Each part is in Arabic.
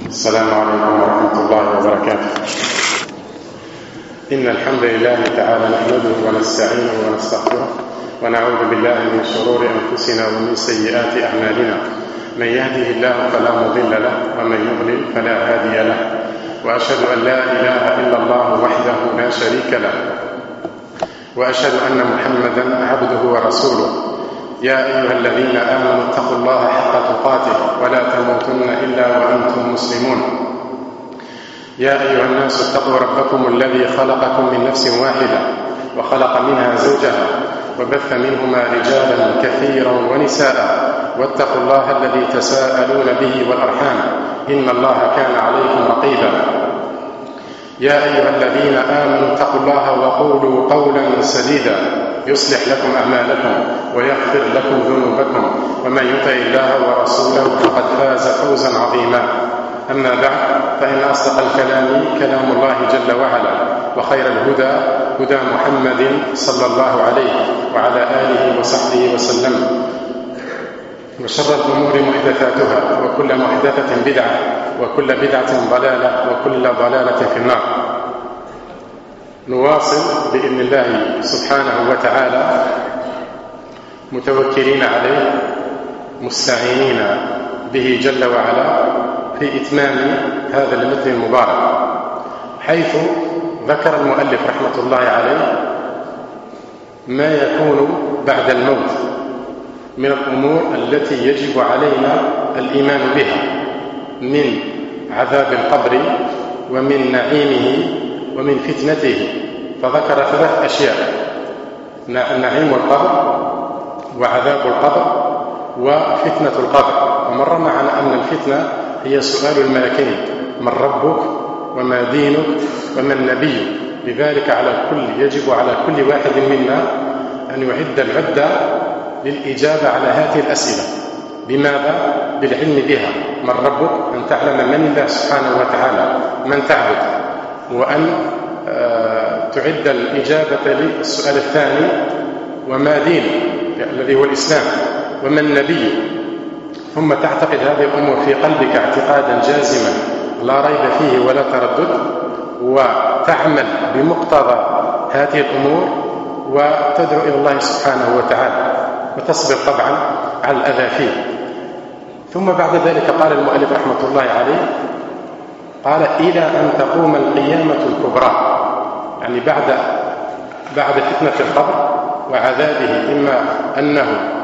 السلام عليكم ورحمة الله وبركاته. إن الحمد لله تعالى نحمده ونستعينه ونستغفره ونعوذ بالله من شرور أنفسنا ومن سيئات أعمالنا. من يهده الله فلا مضل له ومن يضلل فلا هادي له، وأشهد أن لا إله إلا الله وحده لا شريك له، وأشهد أن محمدا عبده ورسوله. يا أيها الذين آمنوا اتقوا الله حق تقاته ولا تموتن إلا وأنتم مسلمون. يا أيها الناس اتقوا ربكم الذي خلقكم من نفس واحدة وخلق منها زوجها وبث منهما رجالا كثيرا ونساء، واتقوا الله الذي تساءلون به والأرحام إن الله كان عليكم رقيبا. يا أيها الذين آمنوا اتقوا الله وقولوا قولا سديدا يصلح لكم أعمالكم ويغفر لكم ذنوبكم، ومن يطع الله ورسوله فقد فاز فوزا عظيما. أما بعد، فإن أصدق الكلام كلام الله جل وعلا، وخير الهدى هدى محمد صلى الله عليه وعلى آله وصحبه وسلم، وشر الأمور محدثاتها وكل محدثة بدعة وكل بدعة ضلالة وكل ضلالة في النار. نواصل بإذن الله سبحانه وتعالى متوكلين عليه مستعينين به جل وعلا في إتمام هذا المتن المبارك، حيث ذكر المؤلف رحمة الله عليه ما يكون بعد الموت من الأمور التي يجب علينا الإيمان بها من عذاب القبر ومن نعيمه ومن فتنته. فذكر 3 أشياء: نعيم القبر وعذاب القبر وفتنة القبر. ومر معنا أن الفتنة هي سؤال الملكين: من ربك وما دينك ومن نبيك. لذلك يجب على كل واحد منا أن يعد العدة للإجابة على هذه الأسئلة. بماذا؟ بالعلم بها. من ربك؟ أن تعلم من الله سبحانه وتعالى، من تعبد، وأن تعد الإجابة للسؤال الثاني: وما دينك؟ الذي هو الإسلام. ومن نبي؟ ثم تعتقد هذه الأمور في قلبك اعتقادا جازما لا ريب فيه ولا تردد، وتعمل بمقتضى هذه الأمور وتدعو إلى الله سبحانه وتعالى، وتصبر طبعا على الأذى فيه. ثم بعد ذلك قال المؤلف رحمة الله عليه، قال: إلى أن تقوم القيامة الكبرى، يعني بعد فتنة القبر وعذابه، إما أنه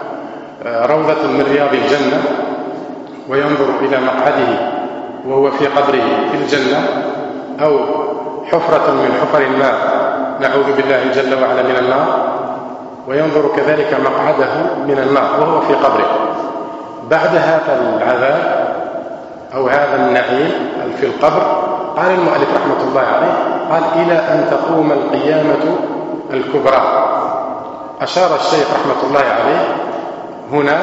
روضة من رياض الجنة وينظر إلى مقعده وهو في قبره في الجنة، أو حفرة من حفر النار نعوذ بالله جل وعلا من النار، وينظر كذلك مقعده من النار وهو في قبره. بعد هذا العذاب أو هذا النعيم في القبر، قال المؤلف رحمة الله عليه، قال: إلى أن تقوم القيامة الكبرى. أشار الشيخ رحمة الله عليه هنا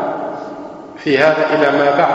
في هذا إلى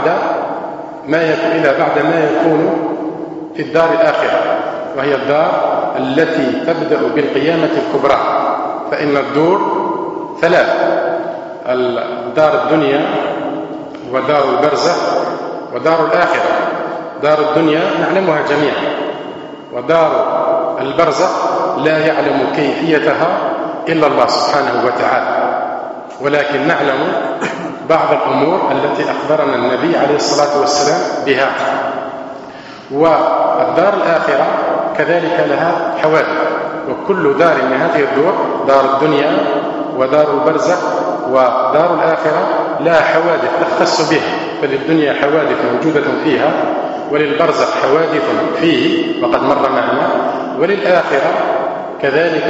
بعد ما يكون في الدار الآخرة، وهي الدار التي تبدأ بالقيامة الكبرى. فإن الدور 3: دار الدنيا ودار البرزخ ودار الآخرة. دار الدنيا نعلمها جميعا، ودار البرزخ لا يعلم كيفيتها إلا الله سبحانه وتعالى، ولكن نعلم بعض الأمور التي أخبرنا النبي عليه الصلاة والسلام بها. والدار الآخرة كذلك لها حوادث، وكل دار من هذه الدور، دار الدنيا ودار البرزخ ودار الآخرة، لها حوادث تختص بها. فللدنيا حوادث موجودة فيها، وللبرزخ حوادث فيه وقد مر معنا، وللآخرة كذلك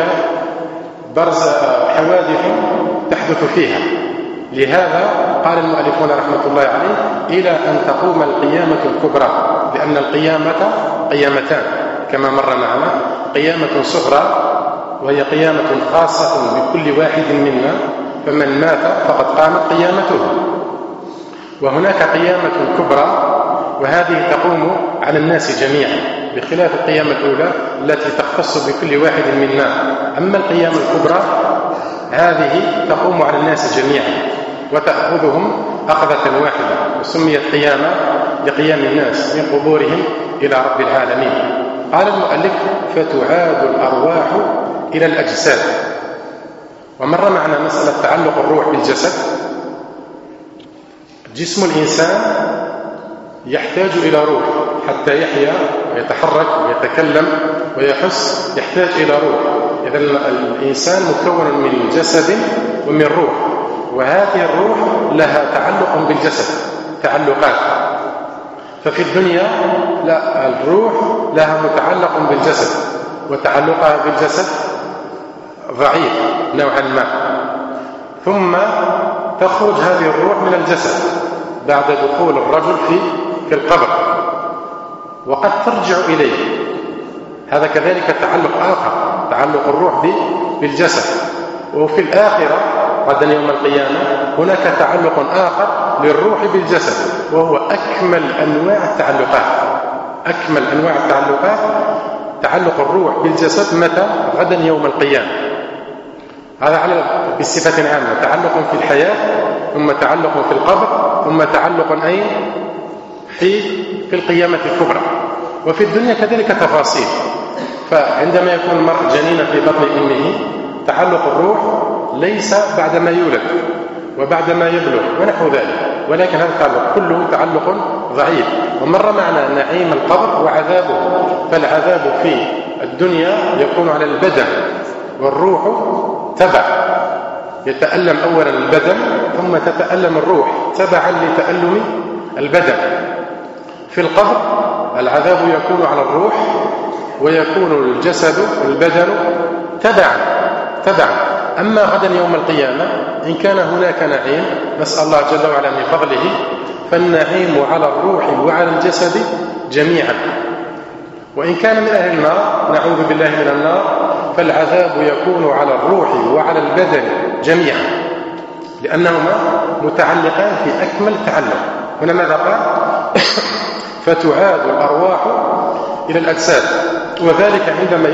حوادث تحدث فيها. لهذا قال المؤلفون رحمة الله عليه: إلى أن تقوم القيامة الكبرى، لأن القيامة قيامتان كما مر معنا: قيامة صغرى وهي قيامة خاصة بكل واحد منا، فمن مات فقد قامت قيامته، وهناك قيامة كبرى وهذه تقوم على الناس جميعا، بخلاف القيامة الأولى التي تختص بكل واحد منا. أما القيامة الكبرى هذه تقوم على الناس جميعا وتأخذهم أخذة واحدة، وسميت قيامة لقيام الناس من قبورهم إلى رب العالمين. قال المؤلف: فتعاد الأرواح إلى الأجساد. ومر معنا مسألة تعلق الروح بالجسد. جسم الإنسان يحتاج إلى روح حتى يحيا ويتحرك ويتكلم ويحس، يحتاج إلى روح. إذا الإنسان مكون من جسد ومن روح، وهذه الروح لها تعلق بالجسد، تعلقات. ففي الدنيا لا، الروح لها متعلق بالجسد، وتعلقها بالجسد ضعيف نوعا ما، ثم تخرج هذه الروح من الجسد بعد دخول الرجل في القبر، وقد ترجع إليه. هذا كذلك تعلق آخر، تعلق الروح بالجسد. وفي الآخرة غدا يوم القيامة هناك تعلق آخر للروح بالجسد، وهو أكمل أنواع التعلقات. أكمل أنواع التعلقات تعلق الروح بالجسد متى؟ غدا يوم القيامة. هذا على بصفة عامة، تعلق في الحياة، ثم تعلق في القبر، ثم تعلق أين؟ في القيامة الكبرى. وفي الدنيا كذلك تفاصيل. فعندما يكون المرء جنينا في بطن أمه، تعلق الروح ليس بعدما يولد وبعدما يبلغ ونحو ذلك، ولكن هذا التعلق كله تعلق ضعيف. ومر معنا نعيم القبر وعذابه. فالعذاب في الدنيا يكون على البدن، والروح تبع، يتألم أولا البدن ثم تتألم الروح تبعا لتألم البدن. في القبر العذاب يكون على الروح، ويكون الجسد البدن تبعا. أما غدا يوم القيامة إن كان هناك نعيم، نسأل الله جل وعلا من فضله، فالنعيم على الروح وعلى الجسد جميعا. وإن كان من أهل النار، نعوذ بالله من النار، فالعذاب يكون على الروح وعلى البدن جميعا، لأنهما متعلقان في أكمل تعلق. هنا ماذا قال؟ فتعاد الأرواح إلى الأجساد. وذلك عندما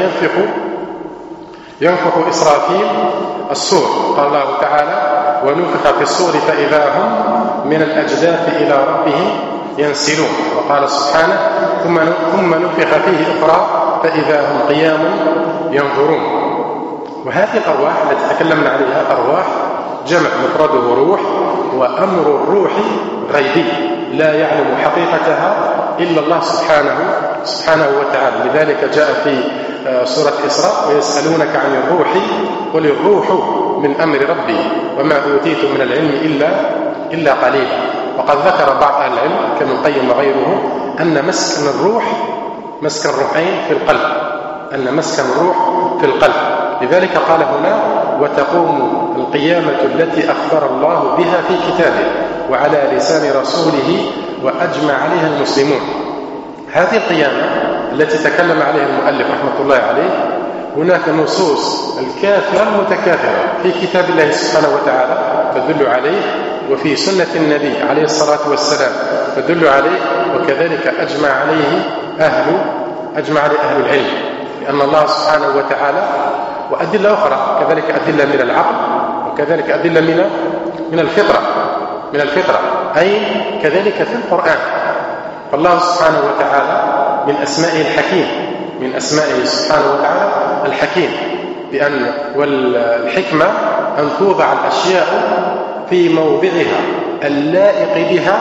ينفخ إسرافيل الصور. قال الله تعالى: ونفخ في الصور فإذا هم من الأجداث إلى ربهم ينسلون. وقال سبحانه: ثم نفخ فيه أخرى فإذا هم قيام ينظرون. وهذه الأرواح التي تكلمنا عليها أرواح جمع، مفرده روح، وأمر الروح غيبي لا يعلم حقيقتها إلا الله سبحانه وتعالى. لذلك جاء في سورة إسراء: ويسألونك عن الروح قل الروح من أمر ربي وما أوتيتم من العلم إلا قليلا. وقد ذكر بعض أهل العلم كابن القيم وغيره أن مسكن الروح مسكن الروحين في القلب، أن مسكن الروح في القلب. لذلك قال هنا: وتقوم القيامة التي أخبر الله بها في كتابه وعلى لسان رسوله وأجمع عليها المسلمون. هذه القيامة التي تكلم عليها المؤلف رحمة الله عليه، هناك نصوص الكافرة المتكاثرة في كتاب الله سبحانه وتعالى تدل عليه، وفي سنة النبي عليه الصلاة والسلام تدل عليه، وكذلك أجمع عليه أهل العلم، لأن الله سبحانه وتعالى، وأدلة أخرى كذلك أدلة من العقل، وكذلك أدلة من الفطرة أي كذلك في القرآن. فالله سبحانه وتعالى من أسمائه الحكيم، من أسمائه سبحانه وتعالى الحكيم، بأن والحكمة أن توضع الأشياء في موضعها اللائق بها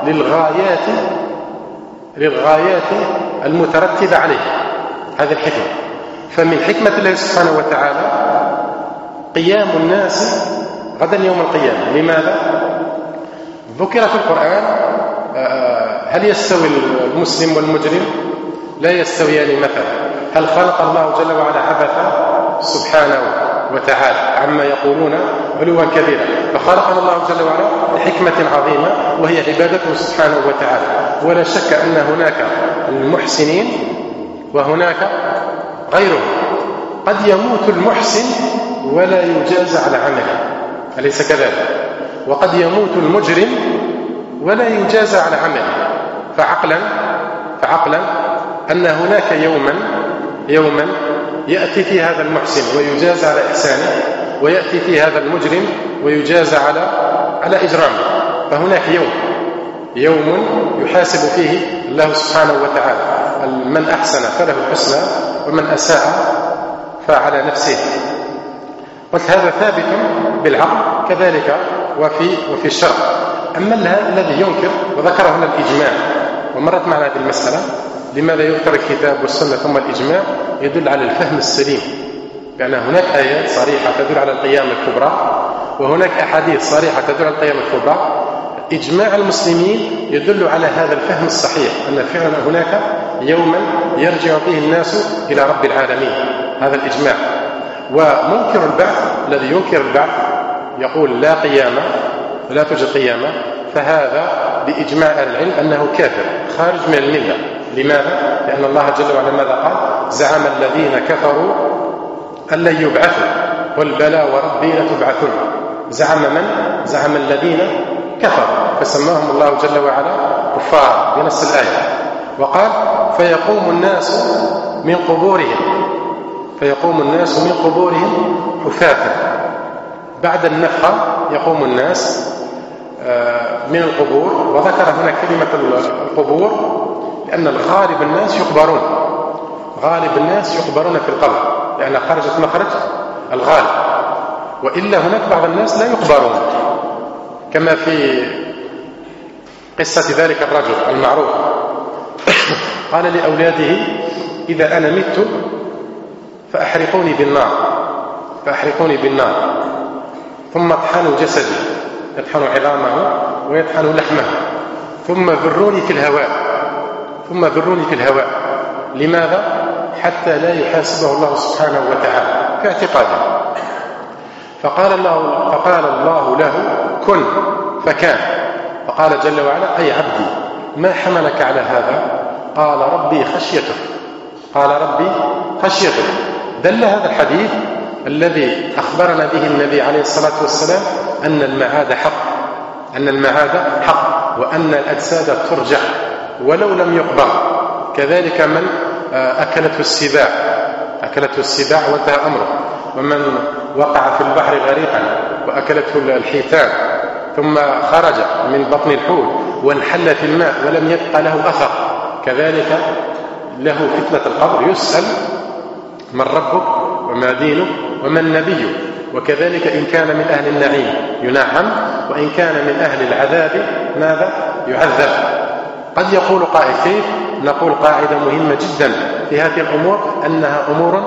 للغايات المترتبة عليها. هذه الحكمة. فمن حكمة الله سبحانه وتعالى قيام الناس غدا يوم القيامة. لماذا؟ ذكر في القرآن: هل يستوي المسلم والمجرم؟ لا يستويان مثلا. هل خلق الله جل وعلا عبثا؟ سبحانه وتعالى عما يقولون علوا كبيرا. فخلقنا الله جل وعلا لحكمة عظيمة، وهي عبادته سبحانه وتعالى. ولا شك أن هناك المحسنين وهناك غيرهم. قد يموت المحسن ولا يجازى على عمله، أليس كذلك؟ وقد يموت المجرم ولا يجازى على عمله. فعقلا أن هناك يوما يأتي في هذا المحسن ويجازى على إحسانه، ويأتي في هذا المجرم ويجازى على إجرامه. فهناك يوم يحاسب فيه الله سبحانه وتعالى، من أحسن فله الحسنى ومن أساء فعلى نفسه. قلت هذا ثابت بالعقل كذلك وفي الشرع. أما الذي ينكر، وذكر هنا الإجماع ومرت معنا هذه المسألة، لماذا يذكر الكتاب والسنة ثم الإجماع؟ يدل على الفهم السليم، لأن هناك آيات صريحة تدل على القيامة الكبرى، وهناك أحاديث صريحة تدل على القيامة الكبرى. إجماع المسلمين يدل على هذا الفهم الصحيح، أن فعلا هناك يوما يرجع فيه الناس إلى رب العالمين، هذا الإجماع. ومنكر البعث الذي ينكر البعث يقول لا قيامة ولا توجد قيامة، فهذا بإجماع أهل العلم أنه كافر خارج من الملة. لماذا؟ لأن الله جل وعلا ماذا قال؟ زعم الذين كفروا أن لن يبعثوا، قل بلى وربي لتبعثون. زعم من؟ زعم الذين كفروا، فسماهم الله جل وعلا كفار بنص الآية. وقال فيقوم الناس من قبورهم حفاة. بعد النفخة يقوم الناس من القبور، وذكر هنا كلمة القبور لأن غالب الناس يقبرون في القبر، لأن خرجت مخرج الغالب، وإلا هناك بعض الناس لا يقبرون، كما في قصة ذلك الرجل المعروف قال لأولاده إذا أنا مت فأحرقوني بالنار ثم اطحنوا جسدي، يطحنوا عظامه ويطحنوا لحمه، ثم ذروني في الهواء. لماذا؟ حتى لا يحاسبه الله سبحانه وتعالى في اعتقاده. فقال الله له كن فكان. فقال جل وعلا أي عبدي ما حملك على هذا؟ قال ربي خشيته. دل هذا الحديث الذي أخبرنا به النبي عليه الصلاة والسلام أن المعاد حق، وأن الأجساد ترجع ولو لم يقبر. كذلك من أكلته السباع وانتهى أمره، ومن وقع في البحر غريقا وأكلته الحيتان ثم خرج من بطن الحوت وانحل في الماء ولم يبق له أثر، كذلك له فتنة القبر، يسأل من ربك وما دينك ومن نبيك. وكذلك إن كان من أهل النعيم ينعم، وإن كان من أهل العذاب ماذا؟ يعذب. قد يقول قائل كيف؟ نقول قاعدة مهمة جدا في هذه الأمور، أنها أمور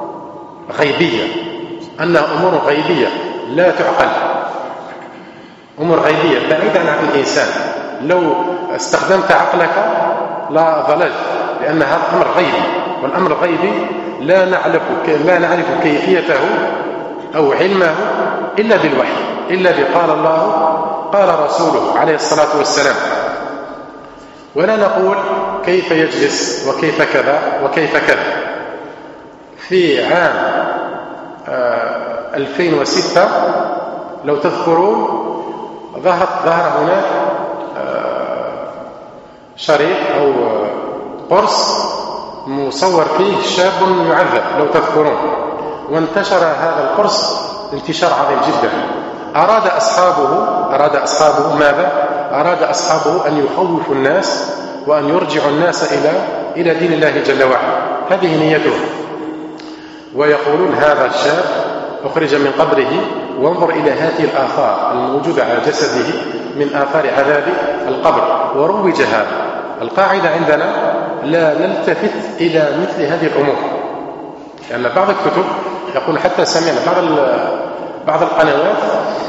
غيبية لا تعقل، أمور غيبية بعيدة عن الإنسان. لو استخدمت عقلك لا ضللت، لأن هذا أمر غيبي، والأمر الغيبي لا نعرف كيفيته أو علمه إلا بالوحي، إلا بقال الله قال رسوله عليه الصلاة والسلام. ولا نقول كيف يجلس وكيف كذا وكيف كذا. في عام 2006 لو تذكرون ظهر هناك شريط أو قرص مصور فيه شاب يعذب لو تذكرون، وانتشر هذا القرص انتشار عظيم جدا. أراد أصحابه ماذا؟ أراد أصحابه أن يخوفوا الناس وأن يرجعوا الناس إلى دين الله جل وعلا، هذه نيتهم. ويقولون هذا الشاب أخرج من قبره، وانظر إلى هذه الآثار الموجودة على جسده من آثار عذاب القبر، وروج هذا. القاعدة عندنا لا نلتفت إلى مثل هذه الأمور، لأن بعض الكتب يقول، حتى سمعنا بعض القنوات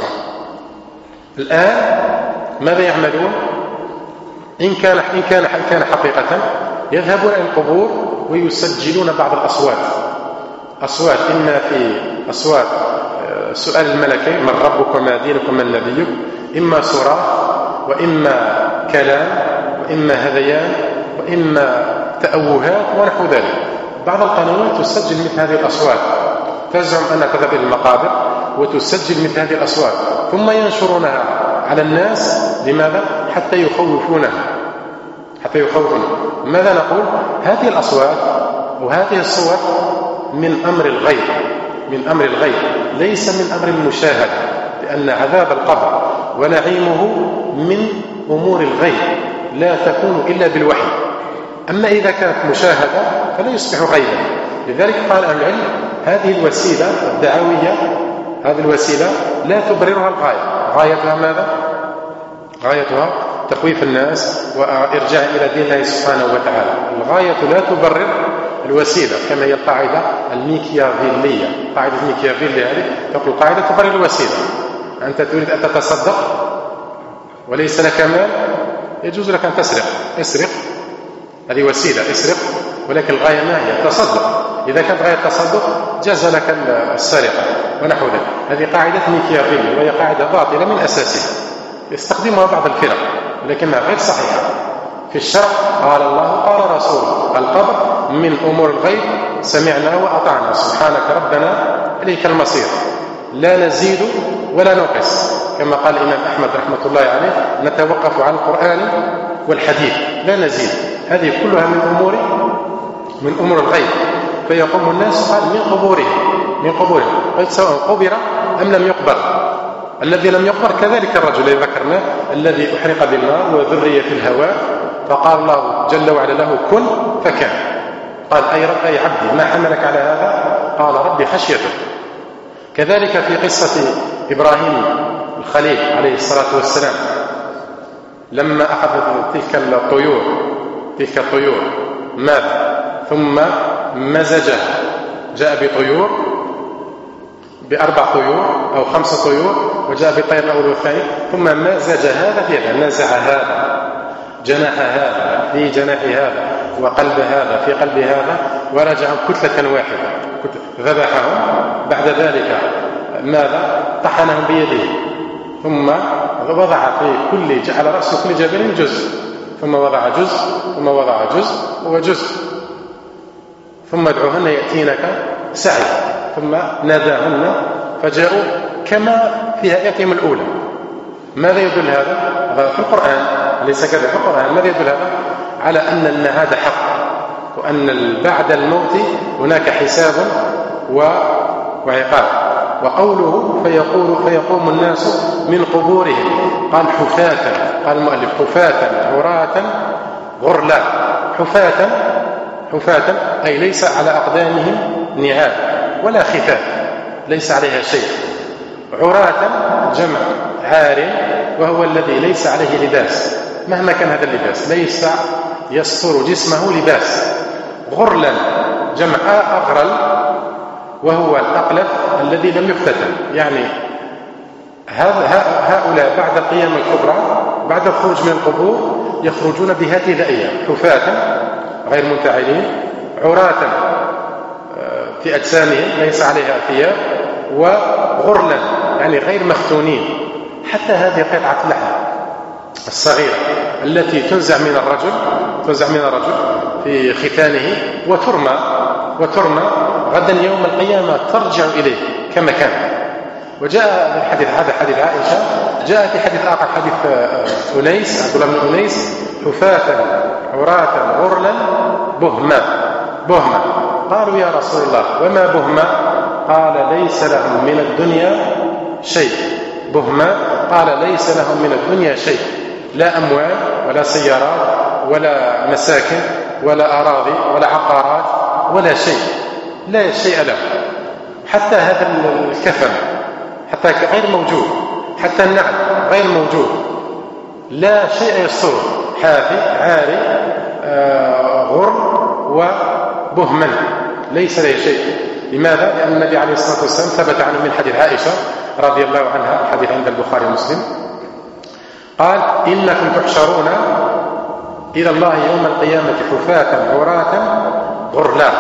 الآن ماذا يعملون؟ إن كان حقيقة يذهبون إلى القبور ويسجلون بعض الأصوات، إما في أصوات سؤال الملكين من ربك وما دينك ومن نبيك، إما صراخ، وإما كلام، وإما هذيان، وإما تأوهات ونحو ذلك. بعض القنوات تسجل مثل هذه الأصوات، تزعم أنها تذهب إلى المقابر وتسجل مثل هذه الأصوات، ثم ينشرونها على الناس. لماذا؟ حتى يخوفونه. ماذا نقول؟ هذه الأصوات وهذه الصور من أمر الغيب، ليس من أمر المشاهد، لأن عذاب القبر ونعيمه من أمور الغيب لا تكون إلا بالوحي. أما إذا كانت مشاهدة فلا يصبح غيبا. لذلك قال أهل العلم هذه الوسيلة الدعوية، هذه الوسيلة لا تبررها الغاية. غايتها ماذا؟ غايتها تخويف الناس وإرجاع إلى دين الله سبحانه وتعالى. الغاية لا تبرر الوسيلة، كما هي القاعدة الميكيافيلية. قاعدة ميكيافيلي هذه تقول القاعدة تبرر الوسيلة. أنت تريد أن تتصدق وليس لك مال، يجوز لك أن تسرق. اسرق، هذه وسيلة، اسرق، ولكن الغاية ما هي؟ التصدق. إذا كانت غاية التصدق جاز لك السرقة ونحو ذلك. هذه قاعدة ميكيافيلي وهي قاعدة باطلة من أساسها، يستخدمها بعض الفرق ولكنها غير صحيحة. في الشرع قال الله قال رسوله القبر من أمور الغيب سمعنا وأطعنا سبحانك ربنا إليك المصير، لا نزيد ولا نقص. كما قال الإمام أحمد رحمة الله عليه نتوقف على القرآن والحديث لا نزيد. هذه كلها من أمور الغيب. فيقوم الناس قال من قبورهم قلت سواء قبر أم لم يقبر. الذي لم يقبر كذلك الرجل الذي ذكرناه الذي أحرق بالنار وذري في الهواء، فقال الله جل وعلا له كن فكان. قال أي رب أي عبدي ما حملك على هذا؟ قال ربي خشيتك. كذلك في قصة إبراهيم الخليل عليه الصلاة والسلام لما أخذ تلك الطيور ماذا؟ ثم مزجها، جاء بطيور ب4 طيور أو 5 طيور، وجاء بالطير الأول والثاني، ثم مزج هذا في هذا، نزع هذا، جناح هذا في جناح هذا، وقلب هذا في قلب هذا، ورجعهم كتلة واحدة، ذبحهم. بعد ذلك ماذا؟ طحنهم بيده، ثم وضع في كل جعل رأس كل جبل جزء، ثم وضع جزء، ثم وضع جزء وجزء، ثم ادعوهن يأتينك سعي، ثم ناداهن فجاءوا كما في هيئتهم الأولى. ماذا يدل هذا؟ في القرآن، ليس كذا في القرآن. ماذا يدل هذا؟ على أن المعاد حق، وأن بعد الموت هناك حساب وعقاب. وقوله فيقوم الناس من قبورهم، قال حفاة، قال المؤلف حفاة عراة غرلا. حفاة أي ليس على أقدامهم نعال ولا خفاف، ليس عليها شيء. عراة جمع عار، وهو الذي ليس عليه لباس مهما كان هذا اللباس، ليس يستر جسمه لباس. غرلا جمع أغرل، وهو الأقلف الذي لم يفتتن. يعني هؤلاء بعد القيامة الكبرى، بعد الخروج من القبور، يخرجون بهذه الأيام حفاة غير منتعلين، عراة في أجسامهم ليس عليها ثياب، وغرلا يعني غير مختونين. حتى هذه قطعة اللحم الصغيرة التي تنزع من الرجل في ختانه وترمى غدا يوم القيامة ترجع إليه كما كان. وجاء الحديث هذا حديث عائشة، جاء في حديث آخر حديث أنيس عبد الله بن أنيس حفاة عراة غرلا بهما. قالوا يا رسول الله وما بهما؟ قال ليس لهم من الدنيا شيء. بهما قال ليس لهم من الدنيا شيء، لا أموال ولا سيارات ولا مساكن ولا أراضي ولا عقارات ولا شيء، لا شيء له. حتى هذا الكفن حتى غير موجود، حتى النعل غير موجود، لا شيء يستره، حافي عاري غر وبهما ليس له شيء. لماذا؟ لأن النبي عليه الصلاة والسلام ثبت عنه من حديث عائشة رضي الله عنها، الحديث عند البخاري ومسلم، قال إنكم تحشرون إلى الله يوم القيامة حفاة عراة غرلا.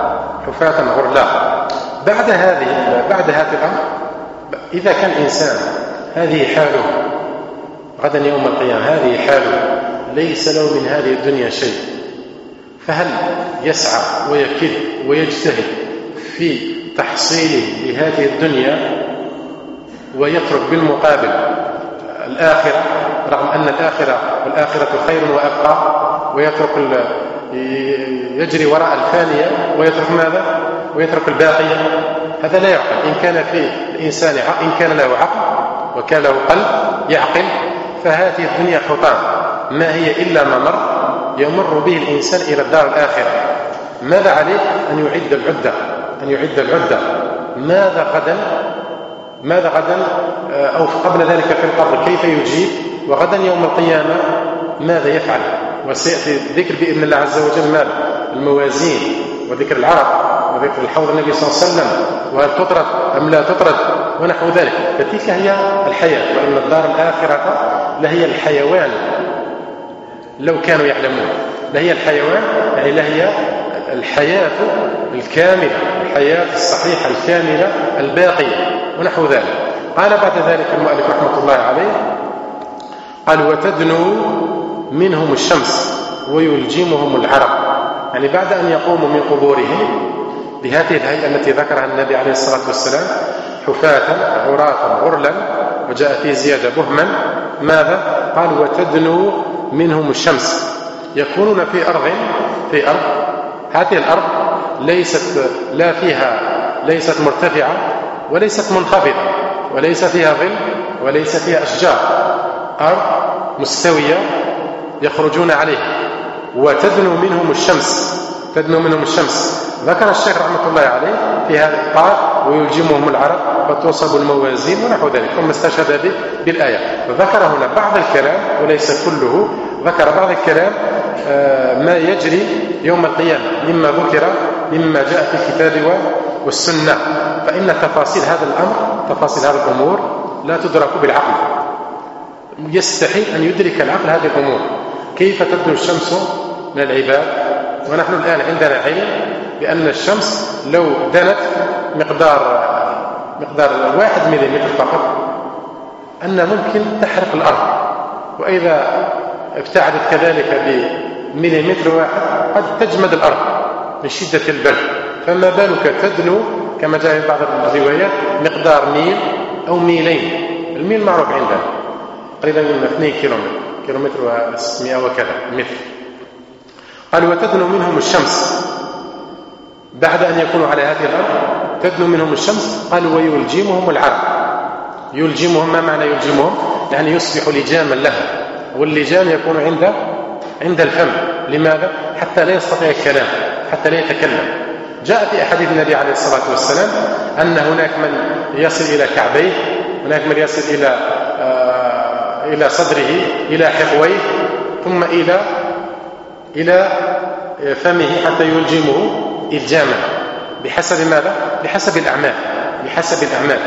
بعد هذا الأمر، إذا كان إنسان هذه حاله غدا يوم القيامة، هذه حاله ليس له من هذه الدنيا شيء، فهل يسعى ويكد ويجتهد في تحصيله لهذه الدنيا ويترك بالمقابل الآخرة، رغم أن والآخرة خير وأبقى، يجري وراء الفانية ويترك ماذا؟ ويترك الباقية؟ هذا لا يعقل. إن كان في الإنسان إن كان له عقل وكان له قلب يعقل، فهذه الدنيا حطام، ما هي إلا ممر يمر به الإنسان إلى الدار الآخرة. ماذا عليه؟ أن يعد العدة. ماذا غدا أو قبل ذلك في القبر كيف يجيب، وغدا يوم القيامة ماذا يفعل. وسيأتي الذكر بإذن الله عز وجل ماذا؟ الموازين، وذكر العرب، وذكر الحوض النبي صلى الله عليه وسلم، وهل تطرد أم لا تطرد، ونحو ذلك. فتلك هي الحياة، وإن الدار الآخرة لهي الحيوان لو كانوا يعلمون. لهي الحيوان يعني لهي الحياة الكاملة، الحياة الصحيحة الكاملة الباقية، ونحو ذلك. قال بعد ذلك المؤلف رحمة الله عليه، قال وتدنو منهم الشمس ويلجمهم العرق. يعني بعد أن يقوموا من قبورهم بهذه الهيئة التي ذكرها النبي عليه الصلاة والسلام، حفاة عراة غرلا، وجاء فيه زيادة بهما، ماذا؟ قال وتدنو منهم الشمس. يكونون في أرض هذه الأرض ليست مرتفعة وليست منخفضة، وليس فيها ظل وليس فيها أشجار، أرض مستوية يخرجون عليها. وتدنو منهم الشمس. ذكر الشيخ رحمة الله عليه في هذا، قال ويلجمهم العرق فتوصب الموازين ونحو ذلك، ثم استشهد بالآية. وذكر هنا بعض الكلام وليس كله، ذكر بعض الكلام ما يجري يوم القيامة مما جاء في الكتاب والسنة. فإن تفاصيل هذا الأمور لا تدرك بالعقل، يستحيل أن يدرك العقل هذه الأمور. كيف تدنو الشمس من العباد، ونحن الآن عندنا علم بأن الشمس لو دنت مقدار 1 مليمتر فقط أن ممكن تحرق الأرض، وإذا ابتعدت كذلك بمليمتر واحد قد تجمد الأرض من شدة البرد. فما بالك تدنو كما جاء في بعض الروايات مقدار ميل أو ميلين. الميل معروف عندنا قريبا من 2 كيلومتر و600 وكذا متر. قال وتدنو منهم الشمس بعد أن يكونوا على هذه الأرض، تدنو منهم الشمس. قال ويلجمهم العرق. يلجمهم، ما معنى يلجمهم؟ يعني يصبح لجاما لهم، واللجام يكون عند الفم. لماذا؟ حتى لا يستطيع الكلام، حتى لا يتكلم. جاء في أحاديث النبي عليه الصلاة والسلام أن هناك من يصل إلى كعبيه، هناك من يصل إلى صدره، إلى حقويه، ثم إلى فمه حتى يلجمه إلجاما. بحسب ماذا؟ بحسب الأعمال.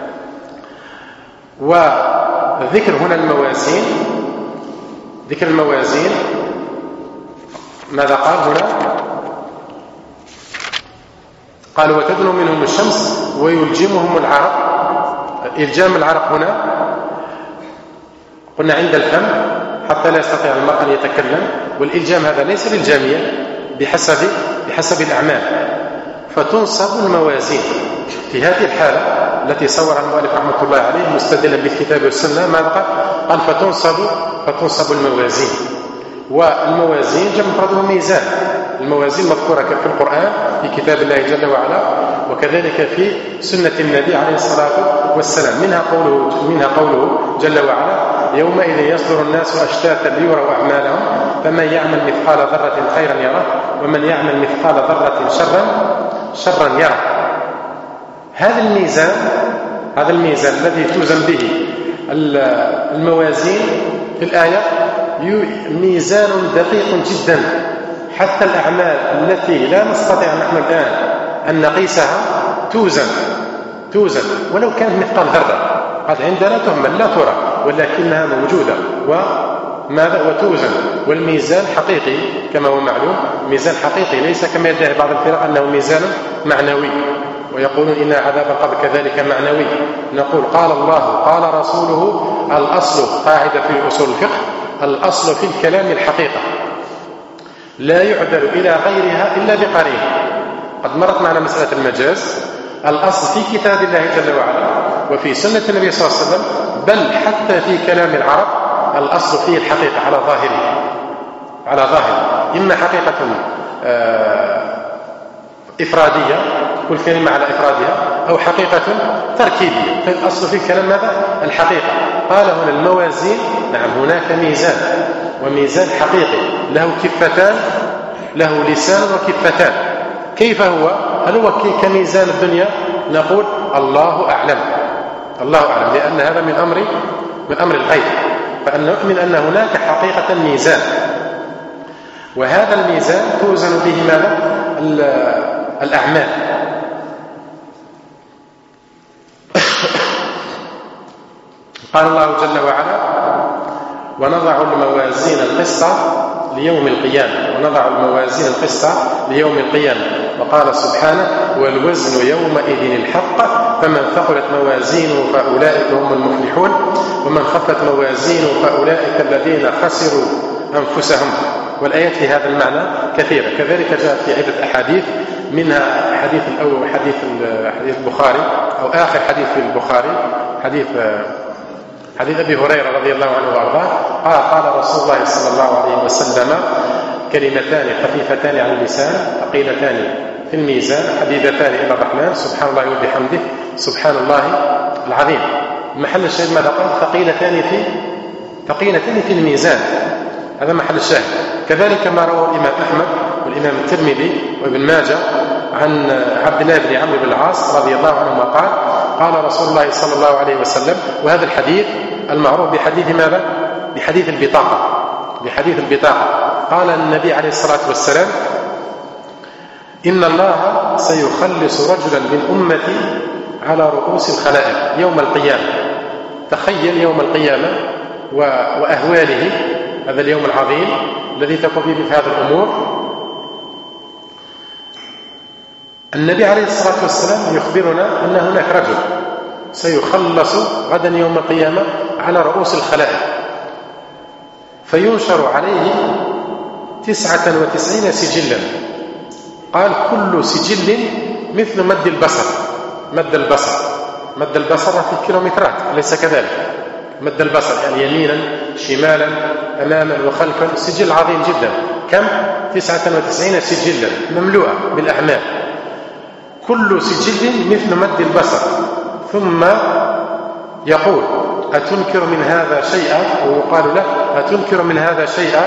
وذكر هنا الموازين، ذكر الموازين ماذا قال هنا؟ قال وتدنو منهم الشمس ويلجمهم العرق. إلجام العرق هنا قلنا عند الفم حتى لا يستطيع المرء أن يتكلم، والإلجام هذا ليس بالجامية، بحسب الأعمال. فتنصب الموازين في هذه الحالة التي صورها المؤلف رحمة الله عليه مستدلا بالكتاب والسنة. ماذا قال؟ فتنصب الموازين. والموازين جمع مفرده ميزان. الموازين مذكورة في القرآن في كتاب الله جل وعلا، وكذلك في سنة النبي عليه الصلاة والسلام. منها قوله جل وعلا يومئذ يصدر الناس أشتاتا ليروا أعمالهم فمن يعمل مثقال ذرة خيرا يره ومن يعمل مثقال ذرة شرا يره. هذا الميزان الذي توزن به الموازين في الآية ميزان دقيق جدا، حتى الأعمال التي لا نستطيع نحن الآن أن نقيسها توزن ولو كانت مثقال ذرة. قد عندنا تهمل لا ترى ولكنها موجودة وتوزن. والميزان حقيقي كما هو معلوم، ميزان حقيقي ليس كما يدعي بعض الفرق أنه ميزان معنوي، ويقولون إن عذاب القبر كذلك معنوي. نقول قال الله قال رسوله. الأصل قاعدة في أصول الفقه، الأصل في الكلام الحقيقة، لا يعدل إلى غيرها إلا بقرينة. قد مرت معنا مسألة المجاز. الأصل في كتاب الله جل وعلا وفي سنة النبي صلى الله عليه وسلم، بل حتى في كلام العرب الأصل فيه الحقيقة على ظاهره، إما حقيقة إفرادية كل كلمة على إفرادها، أو حقيقة تركيبية. فالأصل في الكلام ماذا؟ الحقيقة. قال هنا الموازين، نعم هناك ميزان، وميزان حقيقي له كفتان، له لسان وكفتان. كيف هو؟ هل هو كميزان الدنيا؟ نقول الله أعلم، الله أعلم، لأن هذا من أمر الغيب. فأن نؤمن أن هناك حقيقة ميزان، وهذا الميزان توزن به ماذا؟ الأعمال. قال الله جل وعلا: ونضع الموازين القسط ليوم القيامة، ونضع الموازين القسط ليوم القيامة. وقال سبحانه: والوزن يومئذ الحق فمن ثقلت موازينه فأولئك هم المفلحون ومن خفت موازينه فأولئك الذين خسروا أنفسهم. والآيات في هذا المعنى كثيرة. كذلك جاءت في عدة أحاديث، منها حديث الأول حديث البخاري، أو آخر حديث في البخاري، حديث أبي هريرة رضي الله عنه وأرضاه، قال رسول الله صلى الله عليه وسلم: كلمتان خفيفتان على اللسان ثقيلتان في الميزان حبيبتان إلى الرحمن سبحان الله وبحمده سبحان الله العظيم. محل الشاهد ماذا قال؟ ثقيلتان في الميزان، هذا محل الشاهد. كذلك ما رواه الإمام أحمد والإمام الترمذي وابن ماجه عن عبد الله بن عمرو بن العاص رضي الله عنهما قال: قال رسول الله صلى الله عليه وسلم، وهذا الحديث المعروف بحديث ماذا؟ بحديث البطاقة. قال النبي عليه الصلاة والسلام: إن الله سيخلص رجلا من أمتي على رؤوس الخلائق يوم القيامة. تخيل يوم القيامة وأهواله، هذا اليوم العظيم الذي تقوم فيه مثل هذه الأمور. النبي عليه الصلاة والسلام يخبرنا أن هناك رجل سيخلص غدا يوم القيامة على رؤوس الخلائق، فينشر عليه 99 سجلا. قال: كل سجل مثل مد البصر في كيلومترات، أليس كذلك؟ مد البصر يعني يمينا شمالا أماما وخلفا، سجل عظيم جدا. كم؟ 99 سجلا مملوءة بالأعمال، كل سجل مثل مد البصر. ثم يقول: أتنكر من هذا شيئا؟ ويقال له: أتنكر من هذا شيئا؟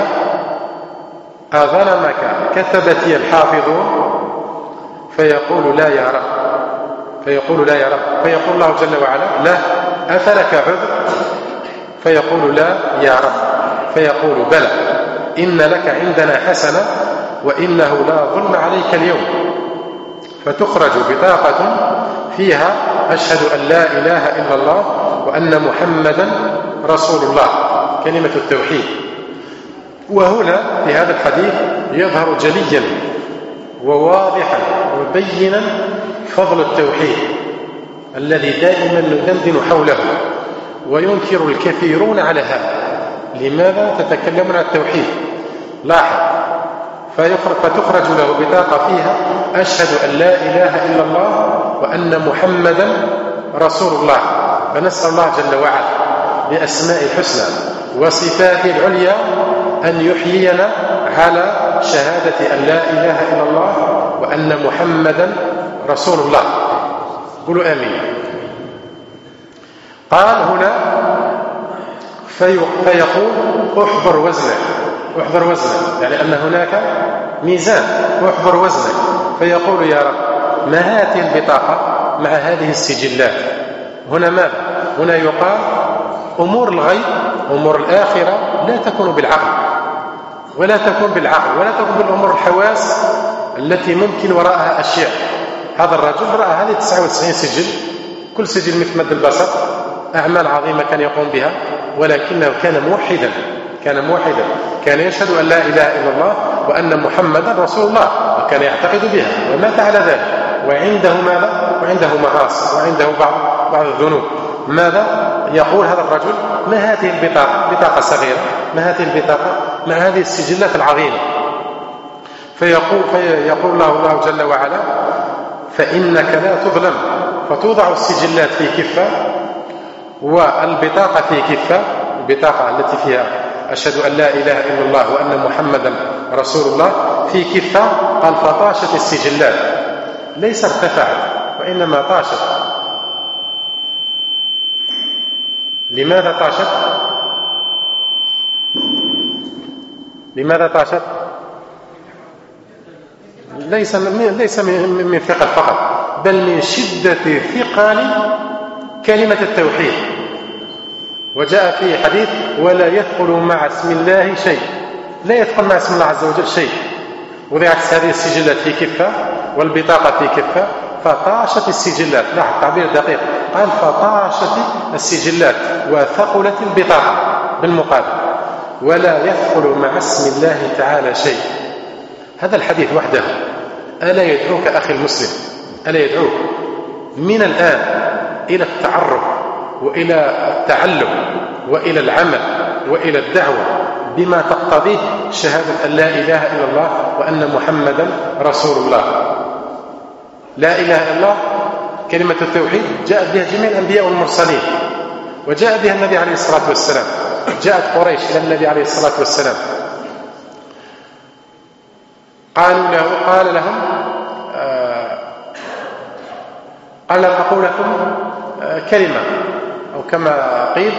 أظلمك كتبتي الحافظون؟ فيقول: لا يا رب. فيقول: الله جل وعلا: لا. أفلك عذر؟ فيقول: لا يا رب. فيقول: بلى، إن لك عندنا حسنة وإنه لا ظلم عليك اليوم. فتخرج بطاقة فيها: أشهد أن لا إله إلا الله وأن محمدا رسول الله، كلمة التوحيد. وهنا في هذا الحديث يظهر جليا وواضحا وبينا فضل التوحيد الذي دائما ندندن حوله وينكر الكثيرون على هذا. لماذا تتكلمون عن التوحيد؟ لاحظ: فتخرج له بطاقة فيها: أشهد أن لا إله إلا الله وأن محمدا رسول الله. فنسأل الله جل وعلا بأسماء الحسنى وصفاته العليا أن يحيينا على شهادة أن لا إله إلا الله وأن محمدا رسول الله. قولوا آمين. قال هنا: فيقول: احضر وزنك، يعني أن هناك ميزان، احضر وزنك. فيقول: يا رب، ما هذه البطاقة مع هذه السجلات؟ هنا ماذا؟ هنا يقال: أمور الغيب، أمور الآخرة لا تكون بالعقل ولا تكون بالأمور الحواس التي ممكن وراءها أشياء. هذا الرجل رأى هذه 99 سجل، كل سجل مثل مد البصر، أعمال عظيمة كان يقوم بها، ولكنه كان موحدا، كان يشهد أن لا إله إلا الله وأن محمدا رسول الله، وكان يعتقد بها ومات على ذلك، وعنده ماذا؟ وعنده معاصي، وعنده بعض الذنوب. ماذا يقول هذا الرجل؟ ما هذه البطاقة؟ بطاقة صغيرة، ما هذه البطاقة مع هذه السجلات العظيمة؟ فيقول الله جل وعلا: فإنك لا تظلم. فتوضع السجلات في كفة والبطاقة في كفة، البطاقة التي فيها أشهد أن لا إله إلا الله وأن محمدا رسول الله في كفة. قال: فطاشت السجلات، ليس ارتفعت وإنما طاشت. لماذا طاشت؟ لماذا طاشت؟ ليس من ثقل فقط، بل من شدة ثقل كلمة التوحيد. وجاء في حديث: ولا يثقل مع اسم الله شيء، لا يثقل مع اسم الله عز وجل شيء. وضعت هذه السجلات في كفة والبطاقة في كفة، فطاشت السجلات. لا، التعبير دقيق، قال فطاشت السجلات وثقلت البطاقة بالمقابل. ولا يثقل مع اسم الله تعالى شيء. هذا الحديث وحده ألا يدعوك أخي المسلم، ألا يدعوك من الآن إلى التعرف وإلى التعلم وإلى العمل وإلى الدعوة بما تقتضيه شهادة أن لا إله إلا الله وأن محمدا رسول الله. لا إله إلا الله كلمة التوحيد جاء بها جميع الأنبياء والمرسلين، وجاء بها النبي عليه الصلاة والسلام. جاءت قريش إلى النبي عليه الصلاة والسلام، قال لهم أقول لكم كلمة، أو كما قيل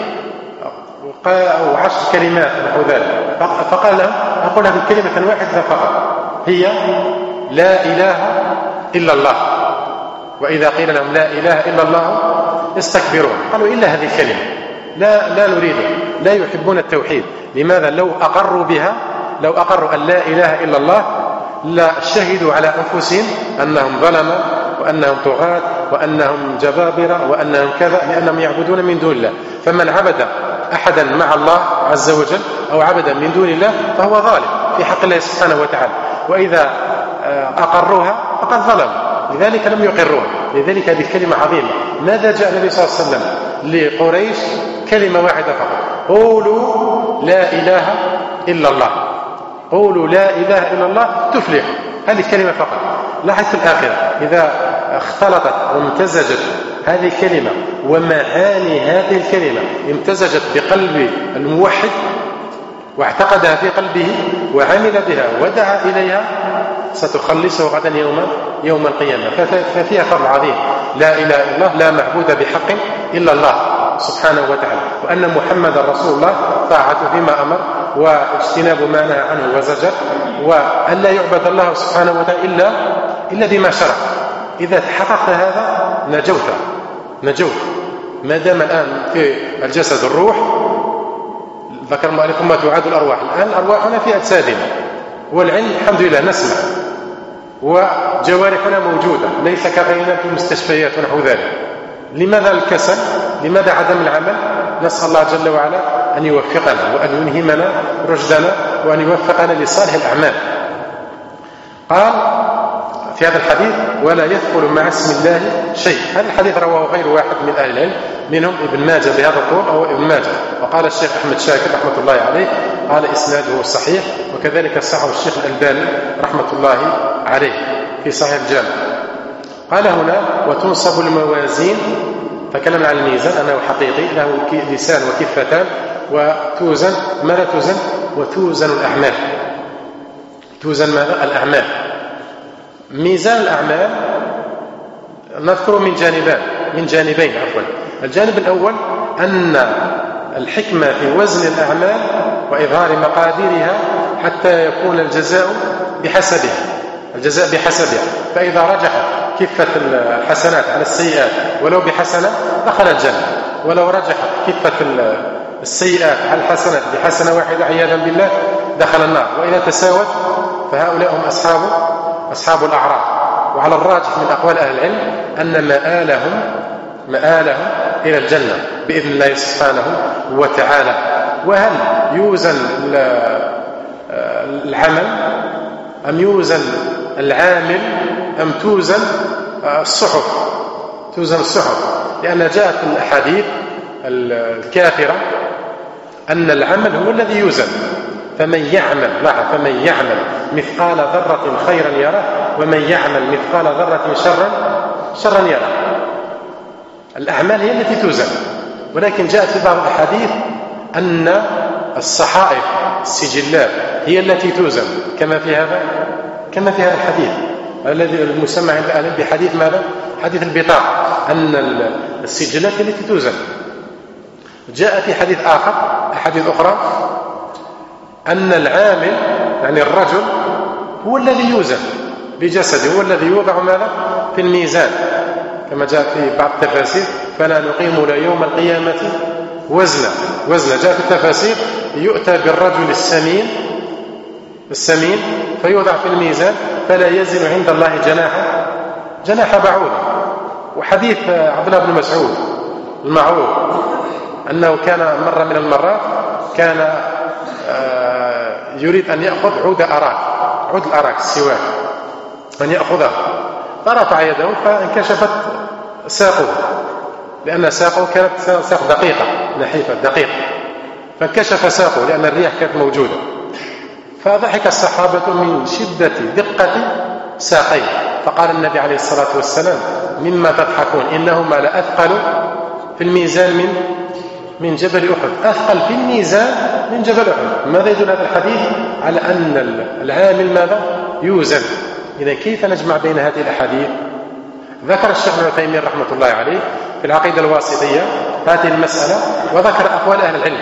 أو 10 كلمات نحو ذلك. فقال لهم أقول لكم كلمة واحدة فقط، هي لا إله إلا الله. وإذا قيل لهم لا إله إلا الله استكبرون، قالوا إلا هذه الكلمة، لا نريدها، لا يحبون التوحيد. لماذا؟ لو أقروا بها، لو أقروا أن لا إله إلا الله لا شهدوا على أنفسهم أنهم ظلموا وأنهم طغاة وأنهم جبابرة وأنهم كذا، لأنهم يعبدون من دون الله. فمن عبد أحدا مع الله عز وجل أو عبدا من دون الله فهو ظالم في حق الله سبحانه وتعالى. وإذا أقروها فقد ظلموا، لذلك لم يقروها. لذلك هذه كلمة عظيمة. ماذا جاء النبي صلى الله عليه وسلم لقريش؟ كلمة واحدة فقط: قولوا لا إله إلا الله. قولوا لا إله إلا الله تفلحوا. هذه الكلمة فقط. لاحظ في الآخرة إذا اختلطت وامتزجت هذه الكلمة ومعاني هذه الكلمة امتزجت بقلب الموحد واعتقدها في قلبه وعمل بها ودعا إليها، ستخلصه غدا يوم القيامة. ففيها فضل عظيم. لا إله إلا الله، لا معبود بحق إلا الله سبحانه وتعالى، وأن محمد رسول الله، طاعته فيما أمر واجتناب ما نهى عنه وزجر، وأن لا يعبد الله سبحانه وتعالى إلا بما شرع. إذا تحققت هذا نجوت. ما دام الآن في الجسد الروح، ذكر المؤلف ما تعاد الأرواح. الآن الأرواح هنا في أجسادنا، والعلم الحمد لله نسمع، وجوارحنا موجودة، ليس كغيرنا في المستشفيات ونحو ذلك. لماذا الكسل؟ لماذا عدم العمل؟ نسأل الله جل وعلا أن يوفقنا وأن يلهمنا رشدنا وأن يوفقنا لصالح الأعمال. قال في هذا الحديث: ولا يدخل مع اسم الله شيء. هذا الحديث رواه غير واحد من أهل العلم، منهم ابن ماجه بهذا الطول أو ابن ماجه. وقال الشيخ أحمد شاكر رحمة الله عليه قال إسناده صحيح، وكذلك صححه الشيخ الألباني رحمة الله عليه في صحيح الجامع. قال هنا: وتنصب الموازين. تكلم عن الميزان أنه حقيقي، له لسان وكفتان، وتوزن. ماذا توزن؟ وتوزن الأعمال. توزن ماذا؟ الأعمال. ميزان الأعمال نذكر من جانبين. الجانب الأول أن الحكمة في وزن الأعمال وإظهار مقاديرها حتى يكون الجزاء بحسبها. فإذا رجحت كفة الحسنات على السيئات ولو بحسنة دخل الجنة، ولو رجحت كفة السيئات على الحسنات بحسنة واحدة عياذا بالله دخل النار. وإذا تساوت فهؤلاء هم أصحاب الأعراف. وعلى الراجح من أقوال أهل العلم أن مآلهم إلى الجنة بإذن الله سبحانه وتعالى. وهل يوزن العمل أم يوزن العامل أم توزن الصحف؟ توزن الصحف، لأن جاءت في الأحاديث الكافرة أن العمل هو الذي يوزن. فمن يعمل مثقال ذرة خيرا يره، ومن يعمل مثقال ذرة شرا يره. الأعمال هي التي توزن، ولكن جاءت في بعض الأحاديث أن الصحائف السجلات هي التي توزن، كما في هذا الحديث. الذي المسمى عند أهل بحديث ماذا؟ حديث البطاقة، أن السجلات التي توزن. جاء في حديث آخر، أحاديث أخرى، أن العامل يعني الرجل هو الذي يوزن بجسده، هو الذي يوضع ماذا؟ في الميزان، كما جاء في بعض التفاسير: فلا نقيم له يوم القيامة وزنا. جاء في التفاسير: يؤتى بالرجل السمين فيوضع في الميزان فلا يزن عند الله جناح بعوضة. وحديث عبد الله بن مسعود المعروف أنه كان مرة من المرات كان يريد أن يأخذ عود الأراك السواك، أن يأخذه، فرفع يده فانكشفت ساقه، لأن ساقه كانت ساق دقيقة نحيفة دقيقة، فانكشف ساقه لأن الريح كانت موجودة. فضحك الصحابة من شدة دقة ساقيه، فقال النبي عليه الصلاة والسلام: مما تضحكون، إنهما لأثقل في الميزان من جبل أحد. أثقل في الميزان من جبل أحد. ماذا يدل هذا الحديث؟ على أن العامل ماذا؟ يوزن. إذا كيف نجمع بين هذه الأحاديث؟ ذكر الشيخ ابن تيمية رحمة الله عليه في العقيدة الواسطية هذه المسألة، وذكر أقوال أهل العلم.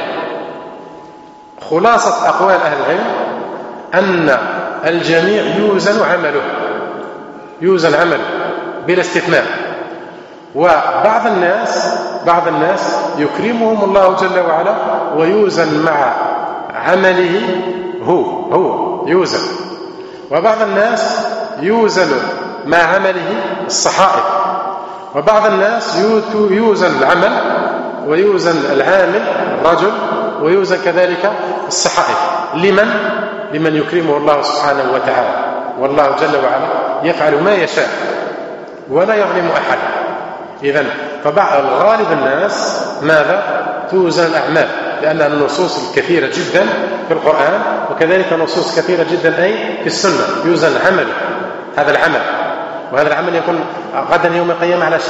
خلاصة أقوال أهل العلم أن الجميع يوزن عمله بلا استثناء. وبعض الناس يكرمهم الله جل وعلا ويوزن مع عمله هو يوزن، وبعض الناس يوزن مع عمله الصحائف، وبعض الناس يوزن العمل ويوزن العامل الرجل ويوزن كذلك الصحائف. لمن يكرمه الله سبحانه وتعالى، والله جل وعلا يفعل ما يشاء ولا يظلم أحد. إذن فغالب الناس ماذا؟ توزن الأعمال، لأن النصوص الكثيرة جدا في القرآن وكذلك نصوص كثيرة جدا أي في السنة يوزن عمله، هذا العمل، وهذا العمل يكون غدا يوم القيامة على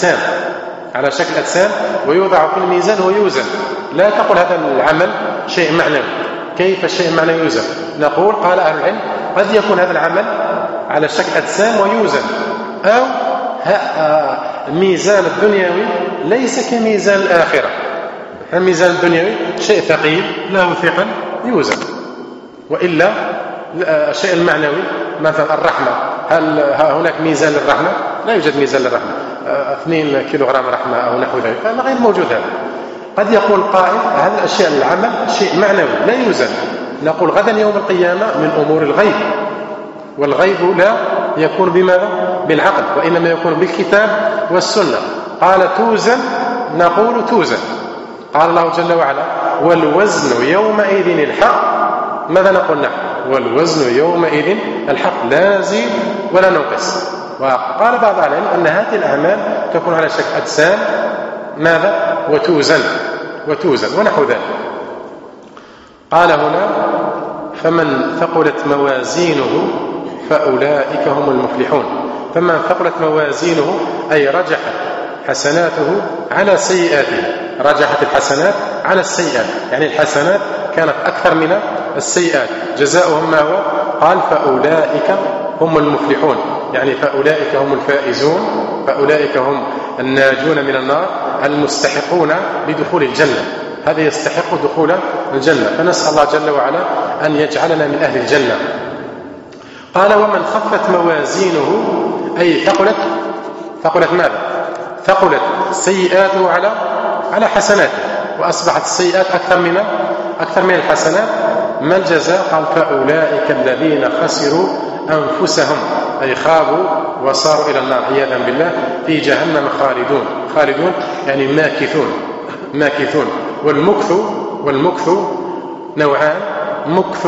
شكل أجسام ويوضع في الميزان ويوزن. لا تقل هذا العمل شيء معنوي. كيف الشيء المعنوي يوزن؟ نقول قال أهل العلم: قد يكون هذا العمل على شكل أجسام ويوزن، أو الميزان الدنيوي ليس كميزان الآخرة. الميزان الدنيوي شيء ثقيل له ثقل يوزن، وإلا الشيء المعنوي مثلا الرحمة، هل هناك ميزان للرحمة؟ لا يوجد ميزان للرحمة. 2 كيلوغرام رحمة أو نحو ذلك، هذا غير موجود. هذا قد يقول قائل: هذا الشيء العمل شيء معنوي لا يوزن. نقول غدا يوم القيامة من أمور الغيب، والغيب لا يكون بماذا؟ بالعقل، وإنما يكون بالكتاب والسنة. قال توزن، نقول توزن. قال الله جل وعلا: والوزن يومئذ الحق. ماذا نقول نحن؟ والوزن يومئذ الحق، لا نزيد ولا ننقص. وقال بعض العلم أن هذه الأعمال تكون على شكل أجسام ماذا؟ وتوزن ونحو ذلك. قال هنا: فمن ثقلت موازينه فأولئك هم المفلحون. فمن ثقلت موازينه أي رجحت حسناته على سيئاته، رجحت الحسنات على السيئات، يعني الحسنات كانت أكثر من السيئات، جزاؤهم ما هو؟ قال: فأولئك هم المفلحون، يعني فأولئك هم الفائزون، فأولئك هم الناجون من النار، المستحقون لدخول الجنة. هذا يستحق دخول الجنة، فنسأل الله جل وعلا أن يجعلنا من أهل الجنة. قال: ومن خفت موازينه أي ثقلت ماذا؟ ثقلت سيئاته على حسناته، وأصبحت السيئات أكثر من الحسنات. ما الجزاء؟ قال: فأولئك الذين خسروا أنفسهم، أي خابوا وصاروا إلى النار عياذا بالله، في جهنم خالدون يعني ماكثون. والمكث نوعان: مكث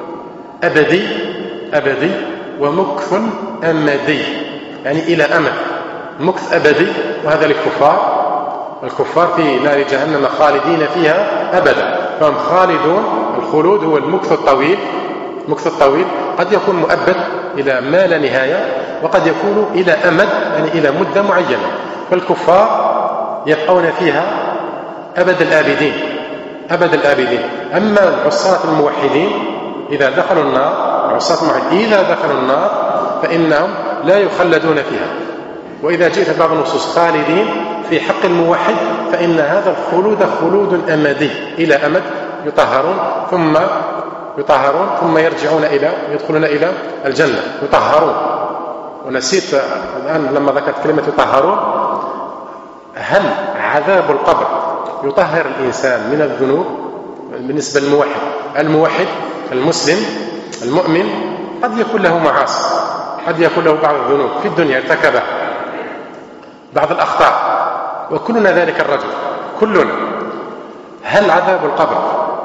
أبدي ومكث أمدي، يعني إلى أمد. مكث أبدي وهذا الكفار في نار جهنم خالدين فيها أبدا، فهم خالدون. الخلود هو المكث الطويل، قد يكون مؤبد إلى ما لا نهاية، وقد يكون إلى أمد يعني إلى مدة معينة. فالكفار يبقون فيها أبد الآبدين. أما العصاة الموحدين إذا دخلوا النار فإنهم لا يخلدون فيها. وإذا جئت بعض النصوص خالدين في حق الموحد فإن هذا الخلود خلود أمدي إلى أمد يطهرون ثم يدخلون إلى الجنة يطهرون. ونسيت الآن لما ذكرت كلمة يطهرون، هل عذاب القبر يطهر الإنسان من الذنوب؟ بالنسبة للموحد المسلم المؤمن قد يكون له معاصي، قد يكون له بعض الذنوب في الدنيا ارتكبها، بعض الأخطاء، وكلنا ذلك الرجل كلنا. هل عذاب القبر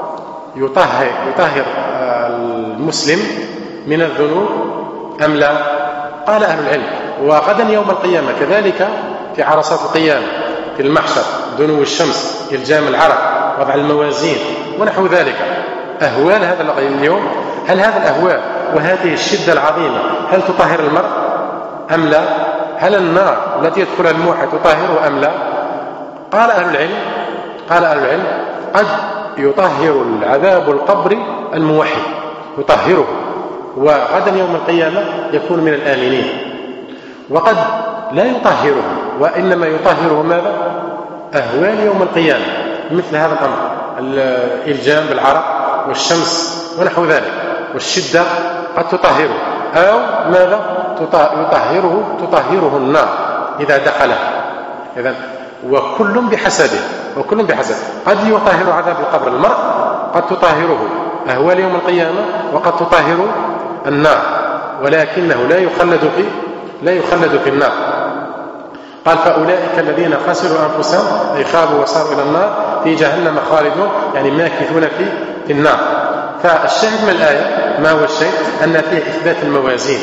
يطهر المسلم من الذنوب أم لا؟ قال أهل العلم. وغدا يوم القيامة كذلك في عرصات القيامة في المحشر، دنو الشمس، إلجام العرق، وضع الموازين ونحو ذلك، أهوال هذا اليوم، هل هذا الأهوال وهذه الشدة العظيمة هل تطهر المرء أم لا؟ هل النار التي يدخلها الموحد تطهره أم لا؟ قال أهل العلم قد يطهر العذاب القبر الموحد، يطهره وغدا يوم القيامة يكون من الآمنين، وقد لا يطهره وإنما يطهره ماذا؟ أهوال يوم القيامة، مثل هذا الأمر، الإلجام بالعرق والشمس ونحو ذلك، والشدة قد تطهره، أو ماذا؟ تطهره النار إذا دخلها. إذن وكل بحسبه قد يطهر عذاب القبر المرء، قد تطهره أهوال يوم القيامة، وقد تطهر النار، ولكنه لا يخلد في النار. قال فأولئك الذين خسروا أنفسهم أي خابوا وصاروا إلى النار في جهنم خالدون، يعني ماكثون في النار. فالشاهد من الآية ما هو الشيء؟ أن فيه إثبات الموازين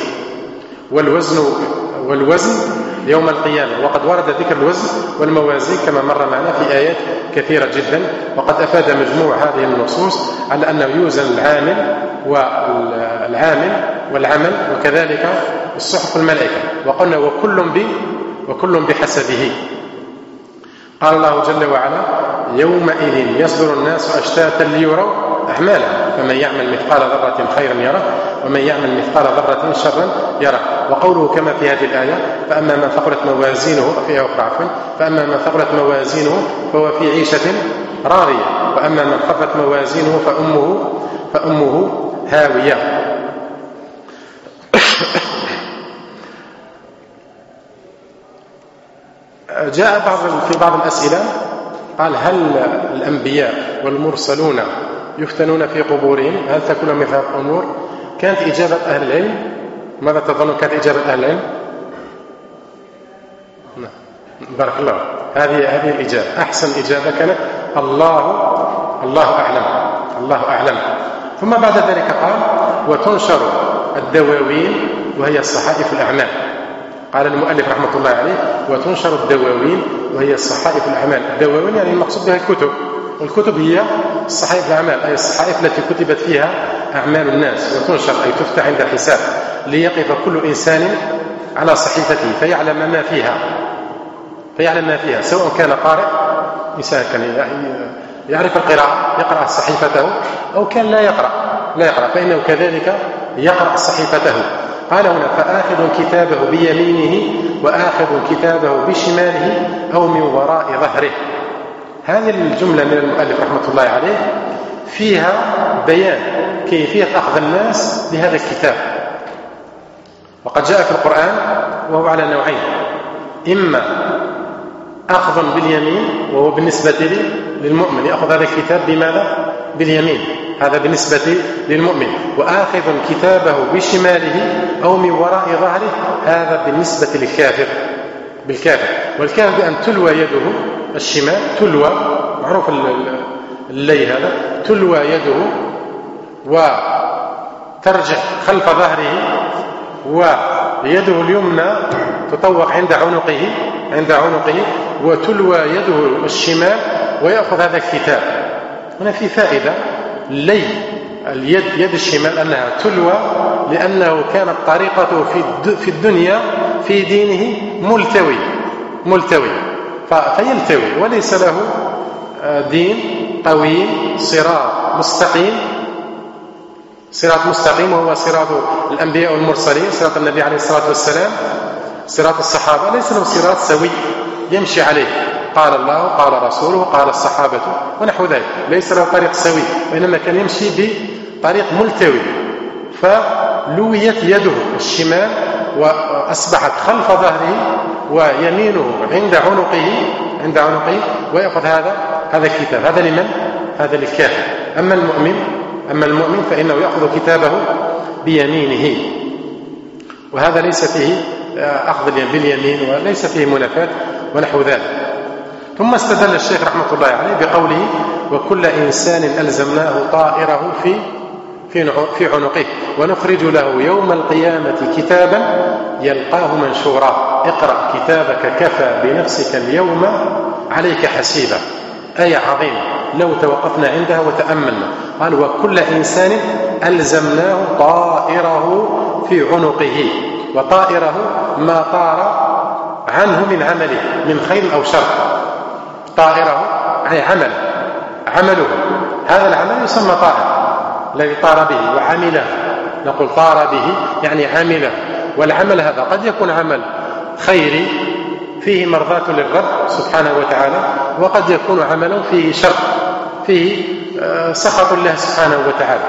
والوزن يوم القيامة، وقد ورد ذكر الوزن والموازين كما مر معنا في آيات كثيرة جدا، وقد أفاد مجموع هذه النصوص على أنه يوزن والعمل وكذلك الصحف الملائكة. وقلنا وكل بحسبه. قال الله جل وعلا يومئذ يصدر الناس أشتاتا ليروا أعمالهم فمن يعمل مثقال ذرة خيرا يره ومن يعمل مثقال ذرة شرا يره. وقوله كما في هذه الآية فأما من ثقلت موازينه فيها أخرى فأما من ثقلت موازينه فهو في عيشة راضية وأما من خفت موازينه فأمه هاوية. جاء في بعض الأسئلة قال هل الأنبياء والمرسلون يفتنون في قبورهم؟ هل تكون مثل هذه الأمور؟ كانت إجابة أهل العلم، ماذا تظنون كانت إجابة أهل العلم؟ بارك الله، هذه الإجابة أحسن إجابة كانت الله أعلم. ثم بعد ذلك قال وتنشر الدواوين وهي الصحائف الأعمال. قال المؤلف رحمة الله عليه وتنشر الدواوين وهي الصحائف الأعمال. الدواوين يعني المقصود بها الكتب، والكتب هي الصحائف الأعمال أي الصحائف التي كتبت فيها أعمال الناس، وتنشر أي تفتح عند حساب ليقف كل إنسان على صحيفته فيعلم ما فيها سواء كان قارئ، إنسان كان يعرف القراءة يقرأ صحيفته، أو كان لا يقرأ فإنه كذلك يقرأ صحيفته. قال هنا فآخذ كتابه بيمينه وآخذ كتابه بشماله أو من وراء ظهره. هذه الجملة من المؤلف رحمة الله عليه فيها بيان كيفية أخذ الناس بهذا الكتاب. وقد جاء في القرآن وهو على نوعين، إما أخذ باليمين وهو بالنسبة للمؤمن يأخذ هذا الكتاب بماذا؟ باليمين، هذا بالنسبة للمؤمن، وآخذ كتابه بشماله أو من وراء ظهره هذا بالنسبة بالكافر. والكافر بأن تلوى يده الشمال، تلوى معروف اللي هذا، تلوى يده وترجع خلف ظهره، ويده اليمنى تطوق عند عنقه وتلوى يده الشمال ويأخذ هذا الكتاب. هنا في فائدة، يد الشمال أنها تلوى لأنه كانت طريقته في الدنيا في دينه ملتوي فيلتوي وليس له دين قويم صراط مستقيم صراط مستقيم وهو صراط الأنبياء والمرسلين، صراط النبي عليه الصلاة والسلام، صراط الصحابة، ليس له صراط سوي يمشي عليه، قال الله قال رسوله قال الصحابة ونحو ذلك، ليس له طريق سوي، وإنما كان يمشي بطريق ملتوي، فلويت يده الشمال وأصبحت خلف ظهره ويمينه عند عنقه ويأخذ هذا الكتاب. هذا لمن؟ هذا للكافر. أما المؤمن فإنه يأخذ كتابه بيمينه، وهذا ليس فيه أخذ باليمين وليس فيه منافاة ونحو ذلك. ثم استدل الشيخ رحمة الله عليه بقوله وكل إنسان ألزمناه طائره في عنقه ونخرج له يوم القيامة كتابا يلقاه منشورا اقرأ كتابك كفى بنفسك اليوم عليك حسيبا. آية عظيمة لو توقفنا عندها وتأملنا. قال وكل إنسان ألزمناه طائره في عنقه، وطائره ما طار عنه من عمله من خير أو شر. طائره يعني عمله، هذا العمل يسمى طائر الذي طار به وعمله، نقول طار به يعني عمله. والعمل هذا قد يكون عمل خيري فيه مرضاة للرب سبحانه وتعالى، وقد يكون عمل فيه شر فيه سخط الله سبحانه وتعالى.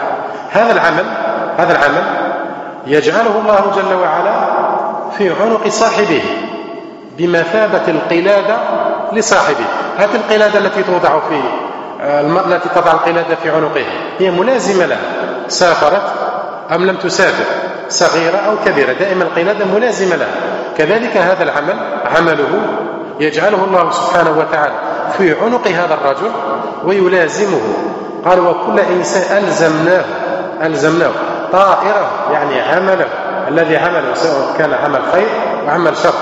هذا العمل يجعله الله جل وعلا في عنق صاحبه بمثابة القلادة لصاحبه. هذه القلادة التي توضع التي تضع القلادة في عنقها هي ملازمة لها، سافرت أم لم تسافر، صغيرة أو كبيرة، دائما القلادة ملازمة لها. كذلك هذا العمل عمله يجعله الله سبحانه وتعالى في عنق هذا الرجل ويلازمه. قال وكل إنسان ألزمناه طائره يعني عمله الذي عمله سواء كان عمل خير وعمل شر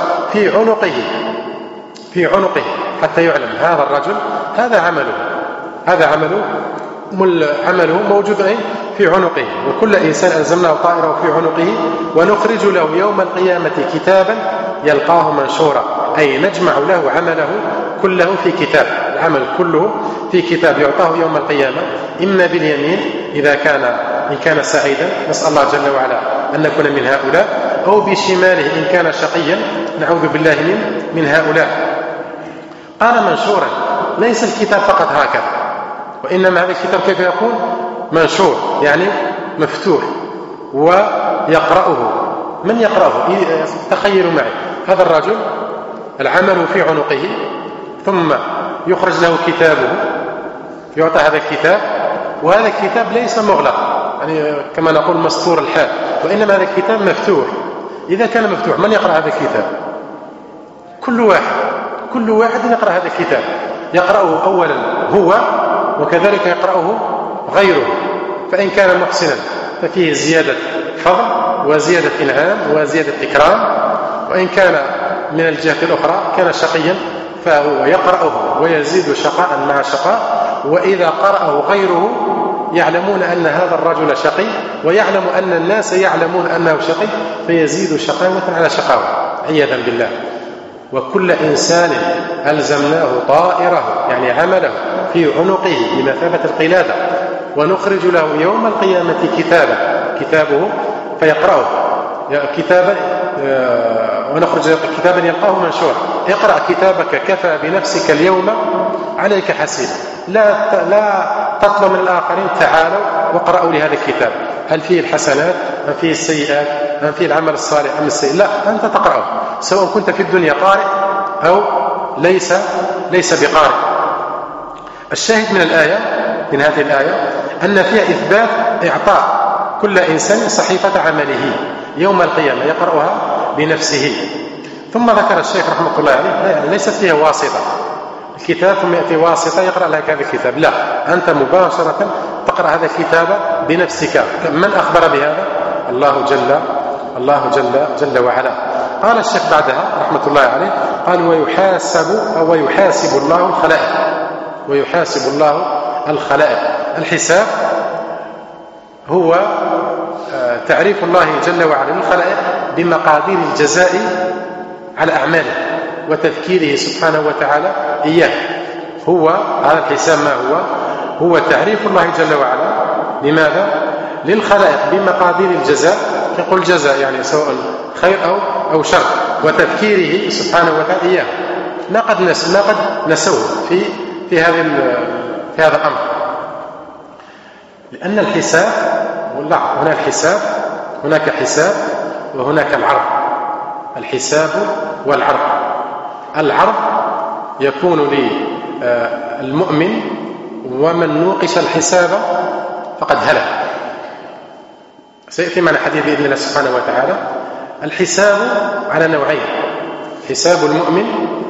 في عنقه حتى يعلم هذا الرجل هذا عمله موجود في عنقه. وكل إنسان ألزمناه طائره في عنقه ونخرج له يوم القيامة كتابا يلقاه منشورا، أي نجمع له عمله كله في كتاب، العمل كله في كتاب يعطاه يوم القيامة، إما باليمين إن كان سعيدا، نسأل الله جل وعلا أن نكون من هؤلاء، أو بشماله إن كان شقيا، نعوذ بالله من هؤلاء. قال منشورا، ليس الكتاب فقط هكذا، وإنما هذا الكتاب كيف يكون؟ منشور يعني مفتوح، ويقرأه من يقرأه؟ تخيلوا معي هذا الرجل العمل في عنقه، ثم يخرج له كتابه، يعطى هذا الكتاب، وهذا الكتاب ليس مغلق يعني كما نقول مستور الحال، وإنما هذا الكتاب مفتوح. إذا كان مفتوح من يقرأ هذا الكتاب؟ كل واحد يقرأ هذا الكتاب، يقرأه أولا هو وكذلك يقرأه غيره، فإن كان محسنا ففيه زيادة فضل وزيادة إنعام وزيادة إكرام، وإن كان من الجهة الأخرى كان شقيا فهو يقرأه ويزيد شقاء مع شقاء. وإذا قرأه غيره يعلمون أن هذا الرجل شقي، ويعلم أن الناس يعلمون أنه شقي، فيزيد شقاوة على شقاوة عياذا بالله. وكل إنسان ألزمناه طائره يعني عمله في عنقه بمثابة القلادة، ونخرج له يوم القيامة كتابه فيقرأه كتابا، ونخرج كتابا يلقاه منشورا اقرأ كتابك كفى بنفسك اليوم عليك حسيبا. لا تطلب من الآخرين تعالوا واقرأوا لهذا الكتاب، هل فيه الحسنات أم فيه السيئات أم فيه العمل الصالح أم السيء، لا، أنت تقرأه سواء كنت في الدنيا قارئ أو ليس بقارئ. الشاهد من هذه الآية أن فيها إثبات إعطاء كل إنسان صحيفة عمله يوم القيامة يقرأها بنفسه. ثم ذكر الشيخ رحمه الله عليه يعني ليست فيها واسطة، الكتاب ثم يأتي واسطة يقرأ لك هذا الكتاب، لا، أنت مباشرة تقرأ هذا الكتاب بنفسك. من أخبر بهذا؟ الله جل وعلا. قال الشيخ بعدها رحمة الله عليه قال ويحاسب الله الخلائق. الحساب هو تعريف الله جل وعلا للخلائق بمقادير الجزاء على أعماله وتذكيره سبحانه وتعالى إياه. هو هذا الحساب ما هو تعريف الله جل وعلا لماذا؟ للخلائق بمقادير الجزاء، يقول جزاء يعني سواء خير أو شر، وتذكيره سبحانه وتعالى إياه. ما قد نسوه في هذا الأمر، لأن الحساب هنا الحساب، هناك حساب وهناك العرض. الحساب والعرض. العرض يكون للمؤمن، ومن نوقش الحساب فقد هلك. سيأتي معنا حديث بإذن الله سبحانه وتعالى. الحساب على نوعين: حساب المؤمن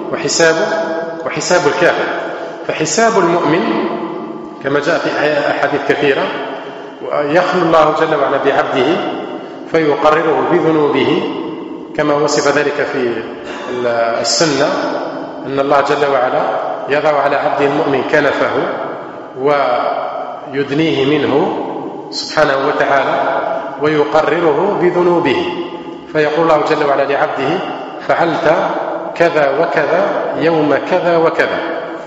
وحساب الكافر. فحساب المؤمن كما جاء في أحاديث كثيرة، يخلو الله جل وعلا بعبده فيقرره بذنوبه، كما وصف ذلك في السنة، أن الله جل وعلا يضع على عبده المؤمن كنفه ويدنيه منه سبحانه وتعالى ويقرره بذنوبه، فيقول الله جل وعلا لعبده: فعلت كذا وكذا يوم كذا وكذا،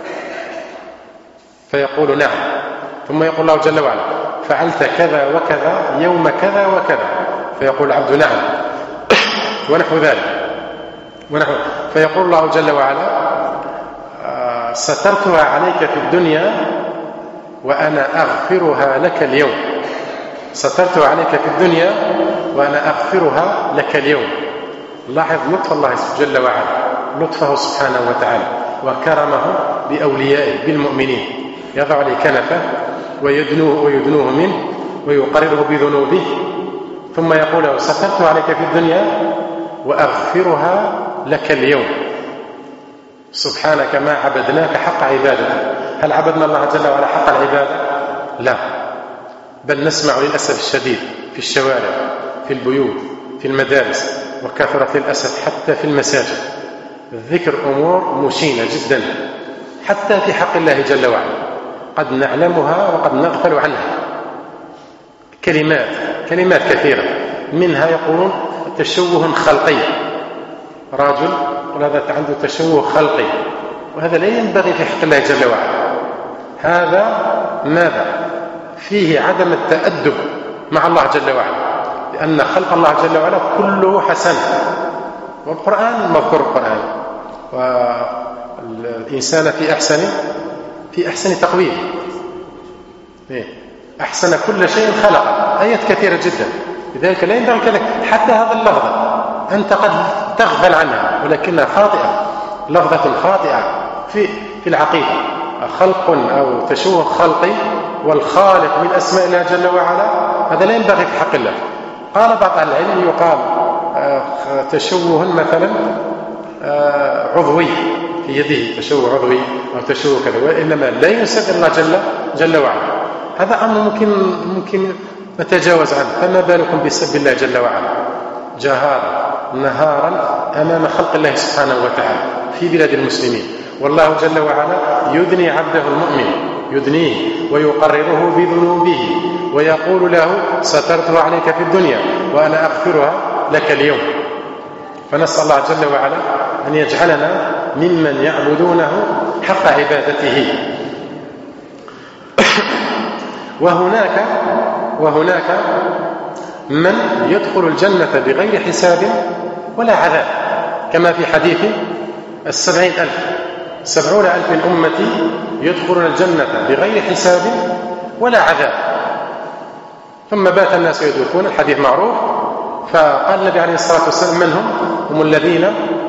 فيقول: نعم. ثم يقول الله جل وعلا: فعلت كذا وكذا يوم كذا وكذا، فيقول العبد: نعم. ونحو ذلك. فيقول الله جل وعلا: سترتها عليك في الدنيا وأنا أغفرها لك اليوم. سترتها عليك في الدنيا وأنا أغفرها لك اليوم. لاحظ لطف الله جل وعلا، لطفه سبحانه وتعالى وكرمه بأوليائه بالمؤمنين، يضع عليه كنفه ويدنوه منه ويقرره بذنوبه، ثم يقول له: سترتها عليك في الدنيا وأغفرها لك اليوم. سبحانك ما عبدناك حق عبادتك. هل عبدنا الله جل وعلا حق العبادة؟ لا، بل نسمع للأسف الشديد في الشوارع، في البيوت، في المدارس، وكثرت للأسف حتى في المساجد ذكر أمور مشينة جدا حتى في حق الله جل وعلا، قد نعلمها وقد نغفل عنها. كلمات كثيرة، منها يقولون تشوه خلقي، رجل وهذا عنده تشوه خلقي، وهذا لا ينبغي في حق الله جل وعلا. هذا ماذا؟ فيه عدم التأدب مع الله جل وعلا، لأن خلق الله جل وعلا كله حسن، والقرآن مذكور القرآن، والإنسان في أحسن تقويم، أحسن كل شيء خلق، آيات كثيرة جدا. لذلك لا ينبغي كذلك حتى هذا اللفظة أنت قد تغفل عنها، ولكنها خاطئة، لفظة خاطئة في العقيدة. خلق أو تشوه خلقي والخالق من أسماء الله جل وعلا، هذا لا ينبغي في حق الله. قال بعض العلم يقال تشوه مثلا عضوي في يده، تشوه عضوي أو تشوه كذا، وإنما لا ينسب الله جل وعلا. هذا أمر ممكن نتجاوز عنه، فما بالكم بسب الله جل وعلا جهارا نهارا أمام خلق الله سبحانه وتعالى في بلاد المسلمين. والله جل وعلا يدني عبده المؤمن، يدنيه ويقرره بذنوبه ويقول له: سترتها عليك في الدنيا وأنا أغفرها لك اليوم. فنسأل الله جل وعلا أن يجعلنا ممن يعبدونه حق عبادته. وهناك من يدخل الجنة بغير حساب ولا عذاب، كما في حديث 70,000 من أمتي يدخلون الجنة بغير حساب ولا عذاب. ثم بات الناس يدركون، الحديث معروف. فقال النبي عليه الصلاة والسلام: من هم الذين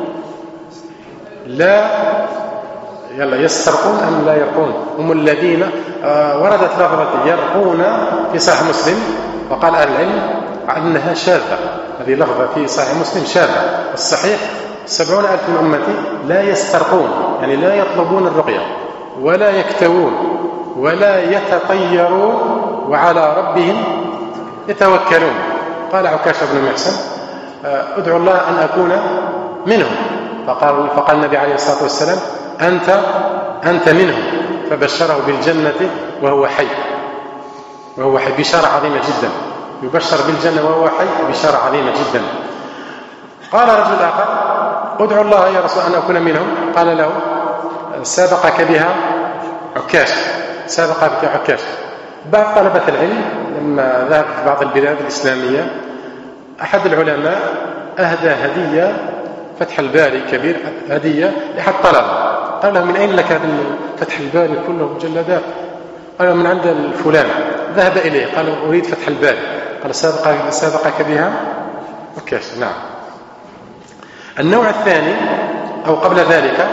لا يسترقون أم لا يرقون؟ هم الذين وردت لفظة يرقون في صحيح مسلم، وقال أهل العلم أنها شاذة، هذه لفظة في صحيح مسلم شاذة. الصحيح 70,000 من أمتي لا يسترقون، يعني لا يطلبون الرقية ولا يكتوون ولا يتطيرون وعلى ربهم يتوكلون. قال عكاشة بن محسن: ادعو الله أن أكون منهم. فقال النبي عليه الصلاة والسلام: أنت منهم. فبشره بالجنة وهو حي بشارة عظيمة جدا، يبشر بالجنة وهو حي بشارة عظيمة جدا. قال رجل آخر: ادعو الله يا رسول أن أكون منهم. قال له: سابقك بها عكاش. بعض طلبة العلم لما ذهب في بعض البلاد الإسلامية أحد العلماء أهدى هدية فتح الباري كبير، هدية لأحد طلبة. قال له: من أين لك هذا فتح الباري كله مجلدات؟ قال له: من عند الفلان. ذهب إليه قال: أريد فتح الباري. قال: سابقك بها؟ وكاش. نعم. النوع الثاني أو قبل ذلك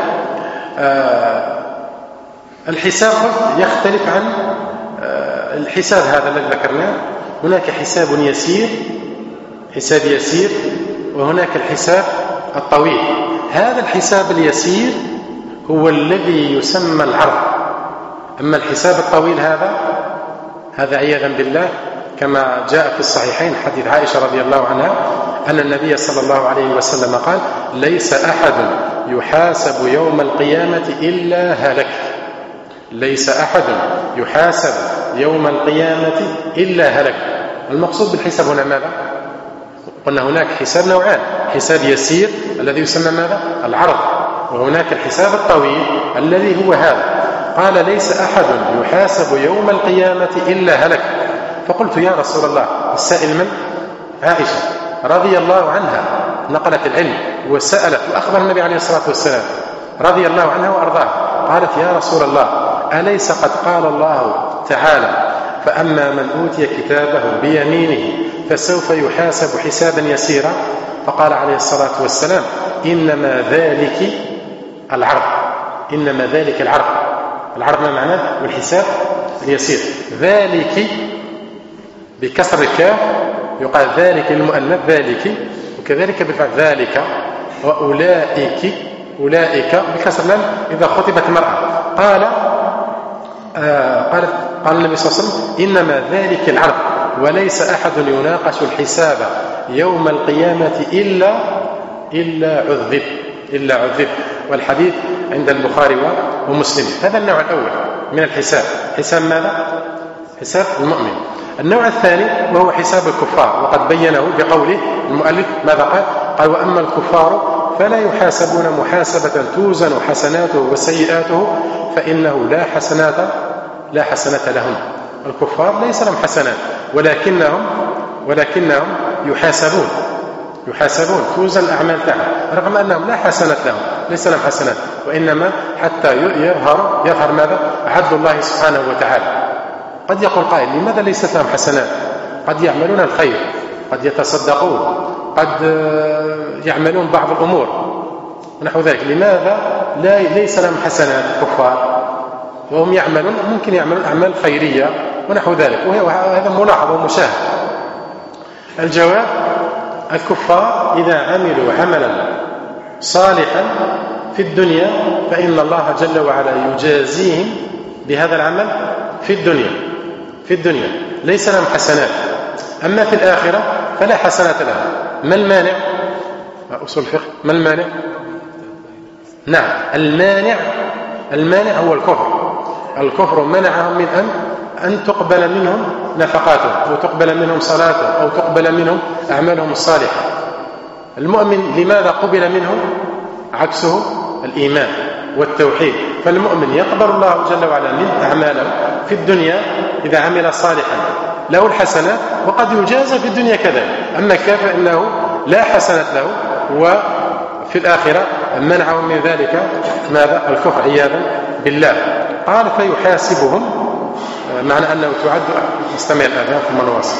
الحساب يختلف عن الحساب هذا الذي ذكرناه. هناك حساب يسير، حساب يسير، وهناك الحساب الطويل. هذا الحساب اليسير هو الذي يسمى العرض. أما الحساب الطويل هذا عياذا بالله كما جاء في الصحيحين حديث عائشة رضي الله عنها أن النبي صلى الله عليه وسلم قال: ليس أحد يحاسب يوم القيامة إلا هلك. ليس أحد يحاسب يوم القيامة إلا هلك. المقصود بالحساب هنا ماذا؟ قلنا هناك حساب نوعان: حساب يسير الذي يسمى ماذا؟ العرض، وهناك الحساب الطويل الذي هو هذا. قال: ليس أحد يحاسب يوم القيامة إلا هلك. فقلت: يا رسول الله، السائل من؟ عائشة رضي الله عنها، نقلت العلم وسألت وأخبر النبي عليه الصلاة والسلام رضي الله عنها وأرضاها. قالت: يا رسول الله، أليس قد قال الله تعالى: فأما من أوتي كتابه بيمينه فسوف يحاسب حسابا يسيرا؟ فقال عليه الصلاة والسلام: إنما ذلك العرض. إنما ذلك العرض. العرض ما معناه؟ والحساب اليسير. ذلك بكسر الكاف يقال ذلك للمؤنث ذلك، وكذلك بالفعل ذلك. وأولئك أولئك بكسر اللام إذا خطبت المرأة. قال النبي صلى الله عليه وسلم: إنما ذلك العرض، وليس أحد يناقش الحساب يوم القيامة إلا عذب. والحديث عند البخاري ومسلم. هذا النوع الأول من الحساب. حساب ماذا؟ حساب المؤمن. النوع الثاني وهو حساب الكفار، وقد بينه بقوله المؤلف ماذا قال؟ قال: وأما الكفار فلا يحاسبون محاسبة توزن حسناته وسيئاته فإنه لا حسنات لهم. الكفار ليس لهم حسنات، ولكنهم يحاسبون توزن الأعمال تاعهم، رغم أنهم لا حسنات لهم، ليس لهم حسنات، وإنما حتى يظهر ماذا؟ عدل الله سبحانه وتعالى. قد يقول قائل: لماذا ليست لهم حسنات؟ قد يعملون الخير، قد يتصدقون، قد يعملون بعض الأمور ونحو ذلك، لماذا ليس لهم حسنات الكفار وهم ممكن يعملون أعمال خيرية ونحو ذلك؟ وهذا ملاحظ ومشاهد. الجواب: الكفار إذا عملوا عملا صالحا في الدنيا فإن الله جل وعلا يجازيهم بهذا العمل في الدنيا ليس لهم حسنات. أما في الآخرة فلا حسنات لهم. ما المانع؟ أصول الفقه، ما المانع؟ نعم، المانع هو الكفر منعهم من أن تقبل منهم نفقاتهم، أو تقبل منهم صلاتهم، أو تقبل منهم أعمالهم الصالحة. المؤمن لماذا قبل منه؟ عكسه الإيمان والتوحيد. فالمؤمن يقبل الله جل وعلا من أعماله في الدنيا إذا عمل صالحا له الحسنات، وقد يجازى في الدنيا كذلك. أما الكافر إنه لا حسنات له، وفي الآخرة منعهم من ذلك ماذا؟ الكفر عياذا بالله. قال: فيحاسبهم، معنى أنه تعد. نستمع الآن ثم نواصل.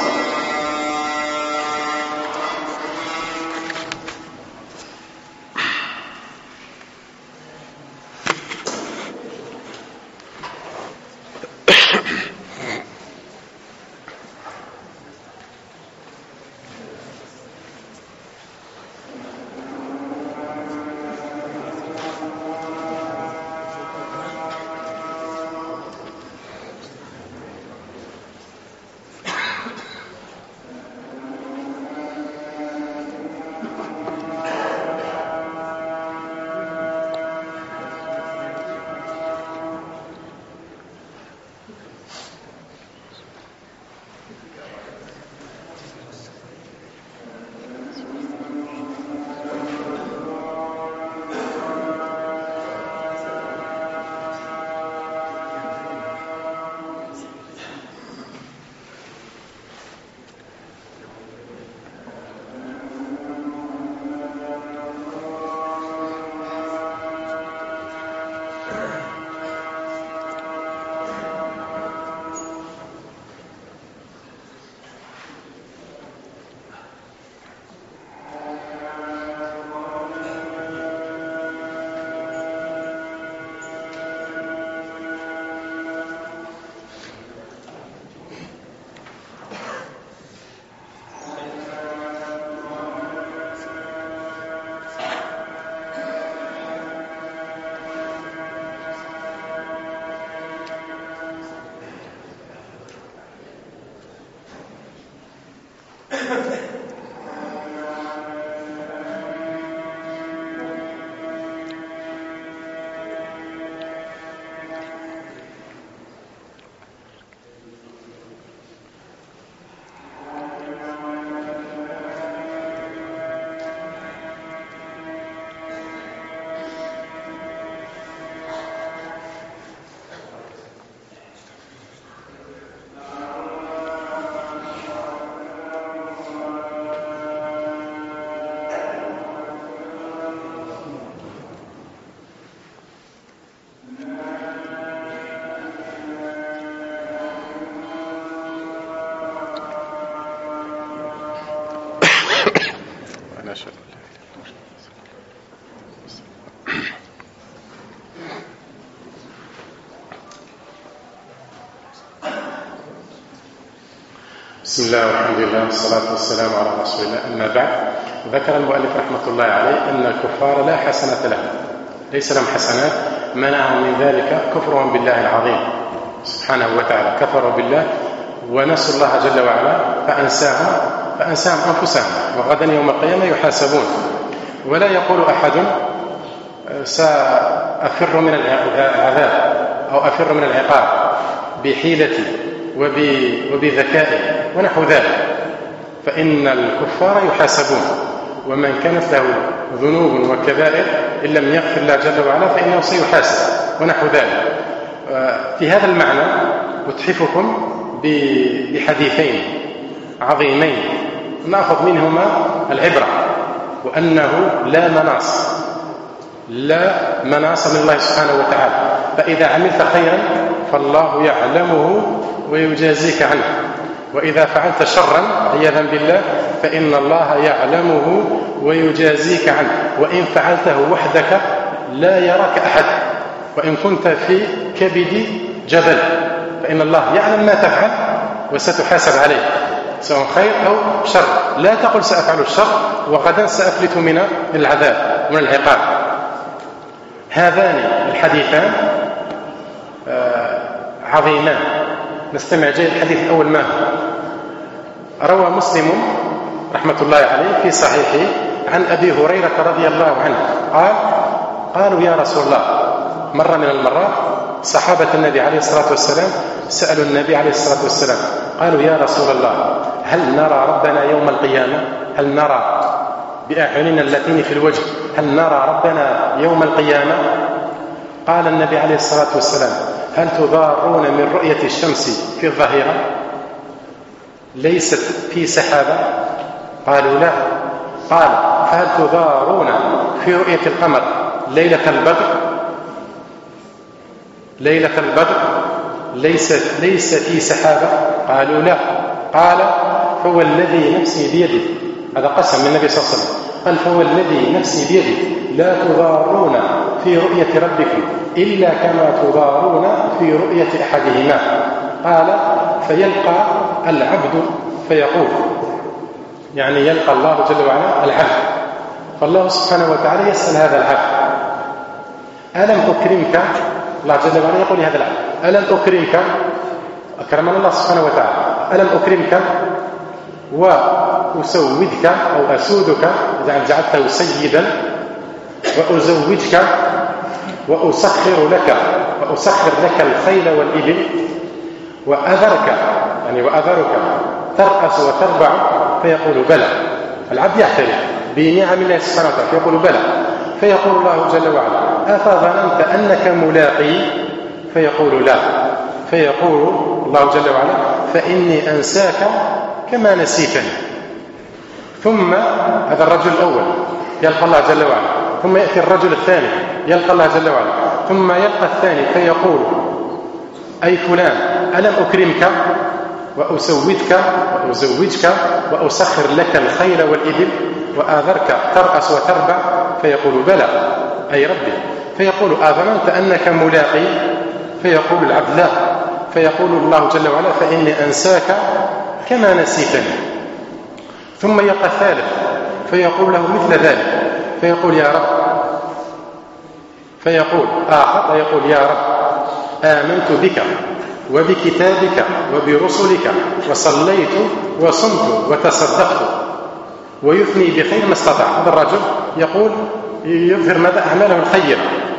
بسم الله والحمد لله والصلاة والسلام على رسول الله. أما بعد، ذكر المؤلف رحمة الله عليه أن الكفار لا حسنة لهم، ليس لهم حسنات، منعهم من ذلك كفرهم بالله العظيم سبحانه وتعالى. كفروا بالله ونسوا الله جل وعلا فأنساهم أنفسهم، وغدا يوم القيامة يحاسبون. ولا يقول أحد سأفر من العذاب أو أفر من العقاب بحيلتي وبذكائي ونحو ذلك، فإن الكفار يحاسبون، ومن كانت له ذنوب وكبائر إن لم يغفر الله جل وعلا فإنه سيحاسب ونحو ذلك. في هذا المعنى أتحفكم بحديثين عظيمين نأخذ منهما العبرة، وأنه لا مناص من الله سبحانه وتعالى. فإذا عملت خيرا فالله يعلمه ويجازيك عنه، وإذا فعلت شرا عياذا بالله فإن الله يعلمه ويجازيك عنه، وإن فعلته وحدك لا يراك أحد، وإن كنت في كبد جبل فإن الله يعلم ما تفعل وستحاسب عليه، سواء خير أو شر. لا تقل سأفعل الشر وغدا سأفلت من العذاب ومن العقاب. هذان الحديثان عظيمان. نستمع جيد. الحديث الأول ما هو؟ روى مسلم رحمة الله عليه في صحيحه عن أبي هريرة رضي الله عنه قالوا يا رسول الله، مرة من المرات صحابة النبي عليه الصلاة والسلام سألوا النبي عليه الصلاة والسلام، قالوا يا رسول الله، هل نرى ربنا يوم القيامة؟ هل نرى بأعيننا اللتين في الوجه، هل نرى ربنا يوم القيامة؟ قال النبي عليه الصلاة والسلام، هل تضارون من رؤية الشمس في الظهيرة ليست في سحابة؟ قالوا لا. قال هل تضارون في رؤية القمر ليلة البدر ليس في سحابة؟ قالوا لا. قال فهو الذي نفسي بيده، هذا قسم من النبي صلى الله عليه وسلم، قال فهو الذي نفسي بيده لا تضارون في رؤية ربكم إلا كما تضارون في رؤية أحدهما. قال فيلقى العبد فيقول، يعني يلقى الله جل وعلا العبد، فالله سبحانه وتعالى يسأل هذا العبد، ألم أكرمك؟ الله جل وعلا يقول لهذا العبد، ألم أكرمك؟ أكرمنا الله سبحانه وتعالى، ألم أكرمك وأسودك أو أسودك، جعلته سيدا، وأزوجك وأسخر لك الخيل والإبل، وأذرك ترأس وتربع، فيقول بلى. العبد يعترف بنعم الله سبحانه وتعالى فيقول بلى، فيقول الله جل وعلا أفظننت أنك ملاقي؟ فيقول لا. فيقول الله جل وعلا فإني أنساك كما نسيتني. ثم هذا الرجل الأول يلقى الله جل وعلا، ثم يأتي الرجل الثاني يلقى الله جل وعلا، ثم يلقى الثاني فيقول أي فلان ألم أكرمك وأسودك وأزوجك وأسخر لك الخيل والإبل وآذرك ترأس وتربع؟ فيقول بلى أي ربي. فيقول آظننت أنك ملاقي؟ فيقول العبد لا. فيقول الله جل وعلا فإني أنساك كما نسيتني. ثم يلقى الثالث فيقول له مثل ذلك، فيقول يا رب، فيقول آخر يقول يا رب آمنت بك وبكتابك وبرسلك وصليت وصمت وتصدقت، ويثني بخير ما استطاع. هذا الرجل يقول يظهر ماذا؟ أعماله الخيرة.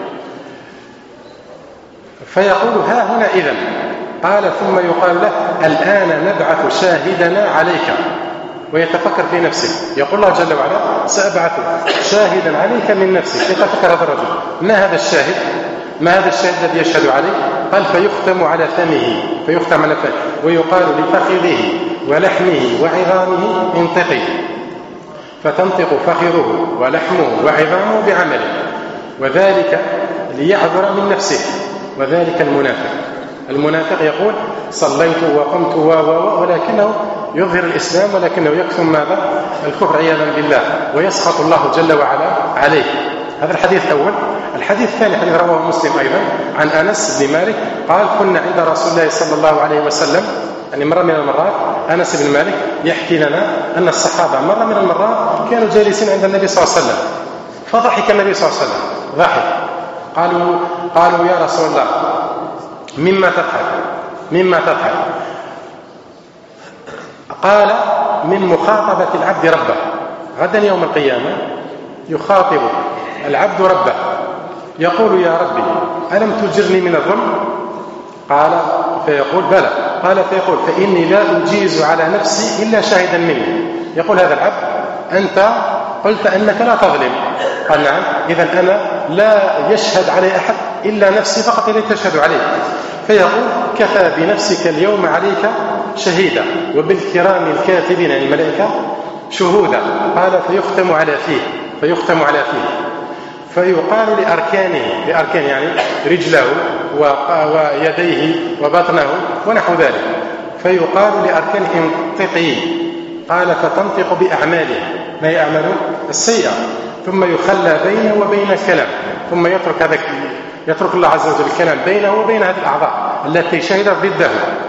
فيقول ها هنا إذن قال ثم يقال له الآن نبعث شاهدنا عليك، ويتفكر في نفسه. يقول الله جل وعلا سأبعث شاهدا عليك من نفسك. يتفكر هذا الرجل ما هذا الشاهد؟ ما هذا الشاهد الذي يشهد عليه؟ قال فيختم على فمه، فيختم على فمه ويقال لفخذه ولحمه وعظامه انتقي، فتنطق فخذه ولحمه وعظامه بعمله، وذلك ليعذر من نفسه. وذلك المنافق يقول صليت وقمت ولكنه يظهر الإسلام ولكنه يكتم ماذا؟ الكفر عياذا بالله، ويسخط الله جل وعلا عليه. هذا الحديث الأول. الحديث الثاني حديث رواه مسلم أيضا عن أنس بن مالك قال كنا عند رسول الله صلى الله عليه وسلم، يعني مرة من المرات أنس بن مالك يحكي لنا أن الصحابة مرة من المرات كانوا جالسين عند النبي صلى الله عليه وسلم، فضحك النبي صلى الله عليه وسلم ضحك. قالوا يا رسول الله مما تضحك؟ قال من مخاطبة العبد ربه. غدا يوم القيامة يخاطب العبد ربه يقول يا ربي ألم تجرني من الظلم؟ قال فيقول بلى. قال فيقول فإني لا أجيز على نفسي إلا شاهدا مني. يقول هذا العبد أنت قلت أنك لا تظلم. قال نعم، إذن أنا لا يشهد علي أحد إلا نفسي فقط التي تشهد عليه. فيقول كفى بنفسك اليوم عليك شهيدا وبالكرام الكاتبين الملائكة شهودا. قال فيختم على فيه فيقال لأركانه يعني رجله ويديه وبطنه ونحو ذلك، فيقال لأركانه انطقي. قال فتنطق بأعماله، ما هي أعماله؟ السيئة. ثم يخلى بينه وبين الكلام، ثم يترك الله عز وجل الكلام بينه وبين هذه الأعضاء التي شهدت ضده،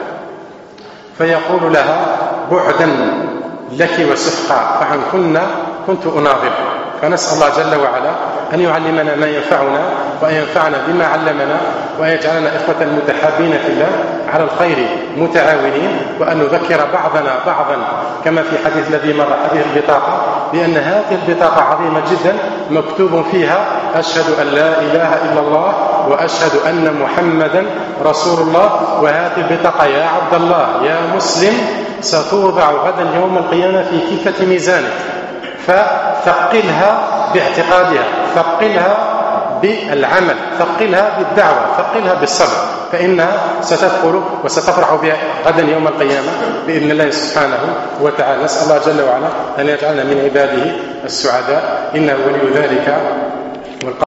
فيقول لها بعدا لك وسحقا فعنكن كنت أناظر. فنسأل الله جل وعلا أن يعلمنا ما ينفعنا وأن ينفعنا بما علمنا، وأن يجعلنا إخوة متحابين في الله على الخير متعاونين، وأن نذكر بعضنا بعضا كما في حديث الذي مر حديث البطاقة، بأن هذه البطاقة عظيمة جدا مكتوب فيها أشهد أن لا إله إلا الله وأشهد أن محمدا رسول الله. وهذه البطاقة يا عبد الله يا مسلم ستوضع غدا يوم القيامة في كفة ميزانك، فثقلها باعتقادها، ثقلها بالعمل، ثقلها بالدعوة، ثقلها بالصبر، فإنها ستثقل وستفرح بها غدا يوم القيامة بإذن الله سبحانه وتعالى. نسأل الله جل وعلا أن يجعلنا من عباده السعداء، إنه ولي ذلك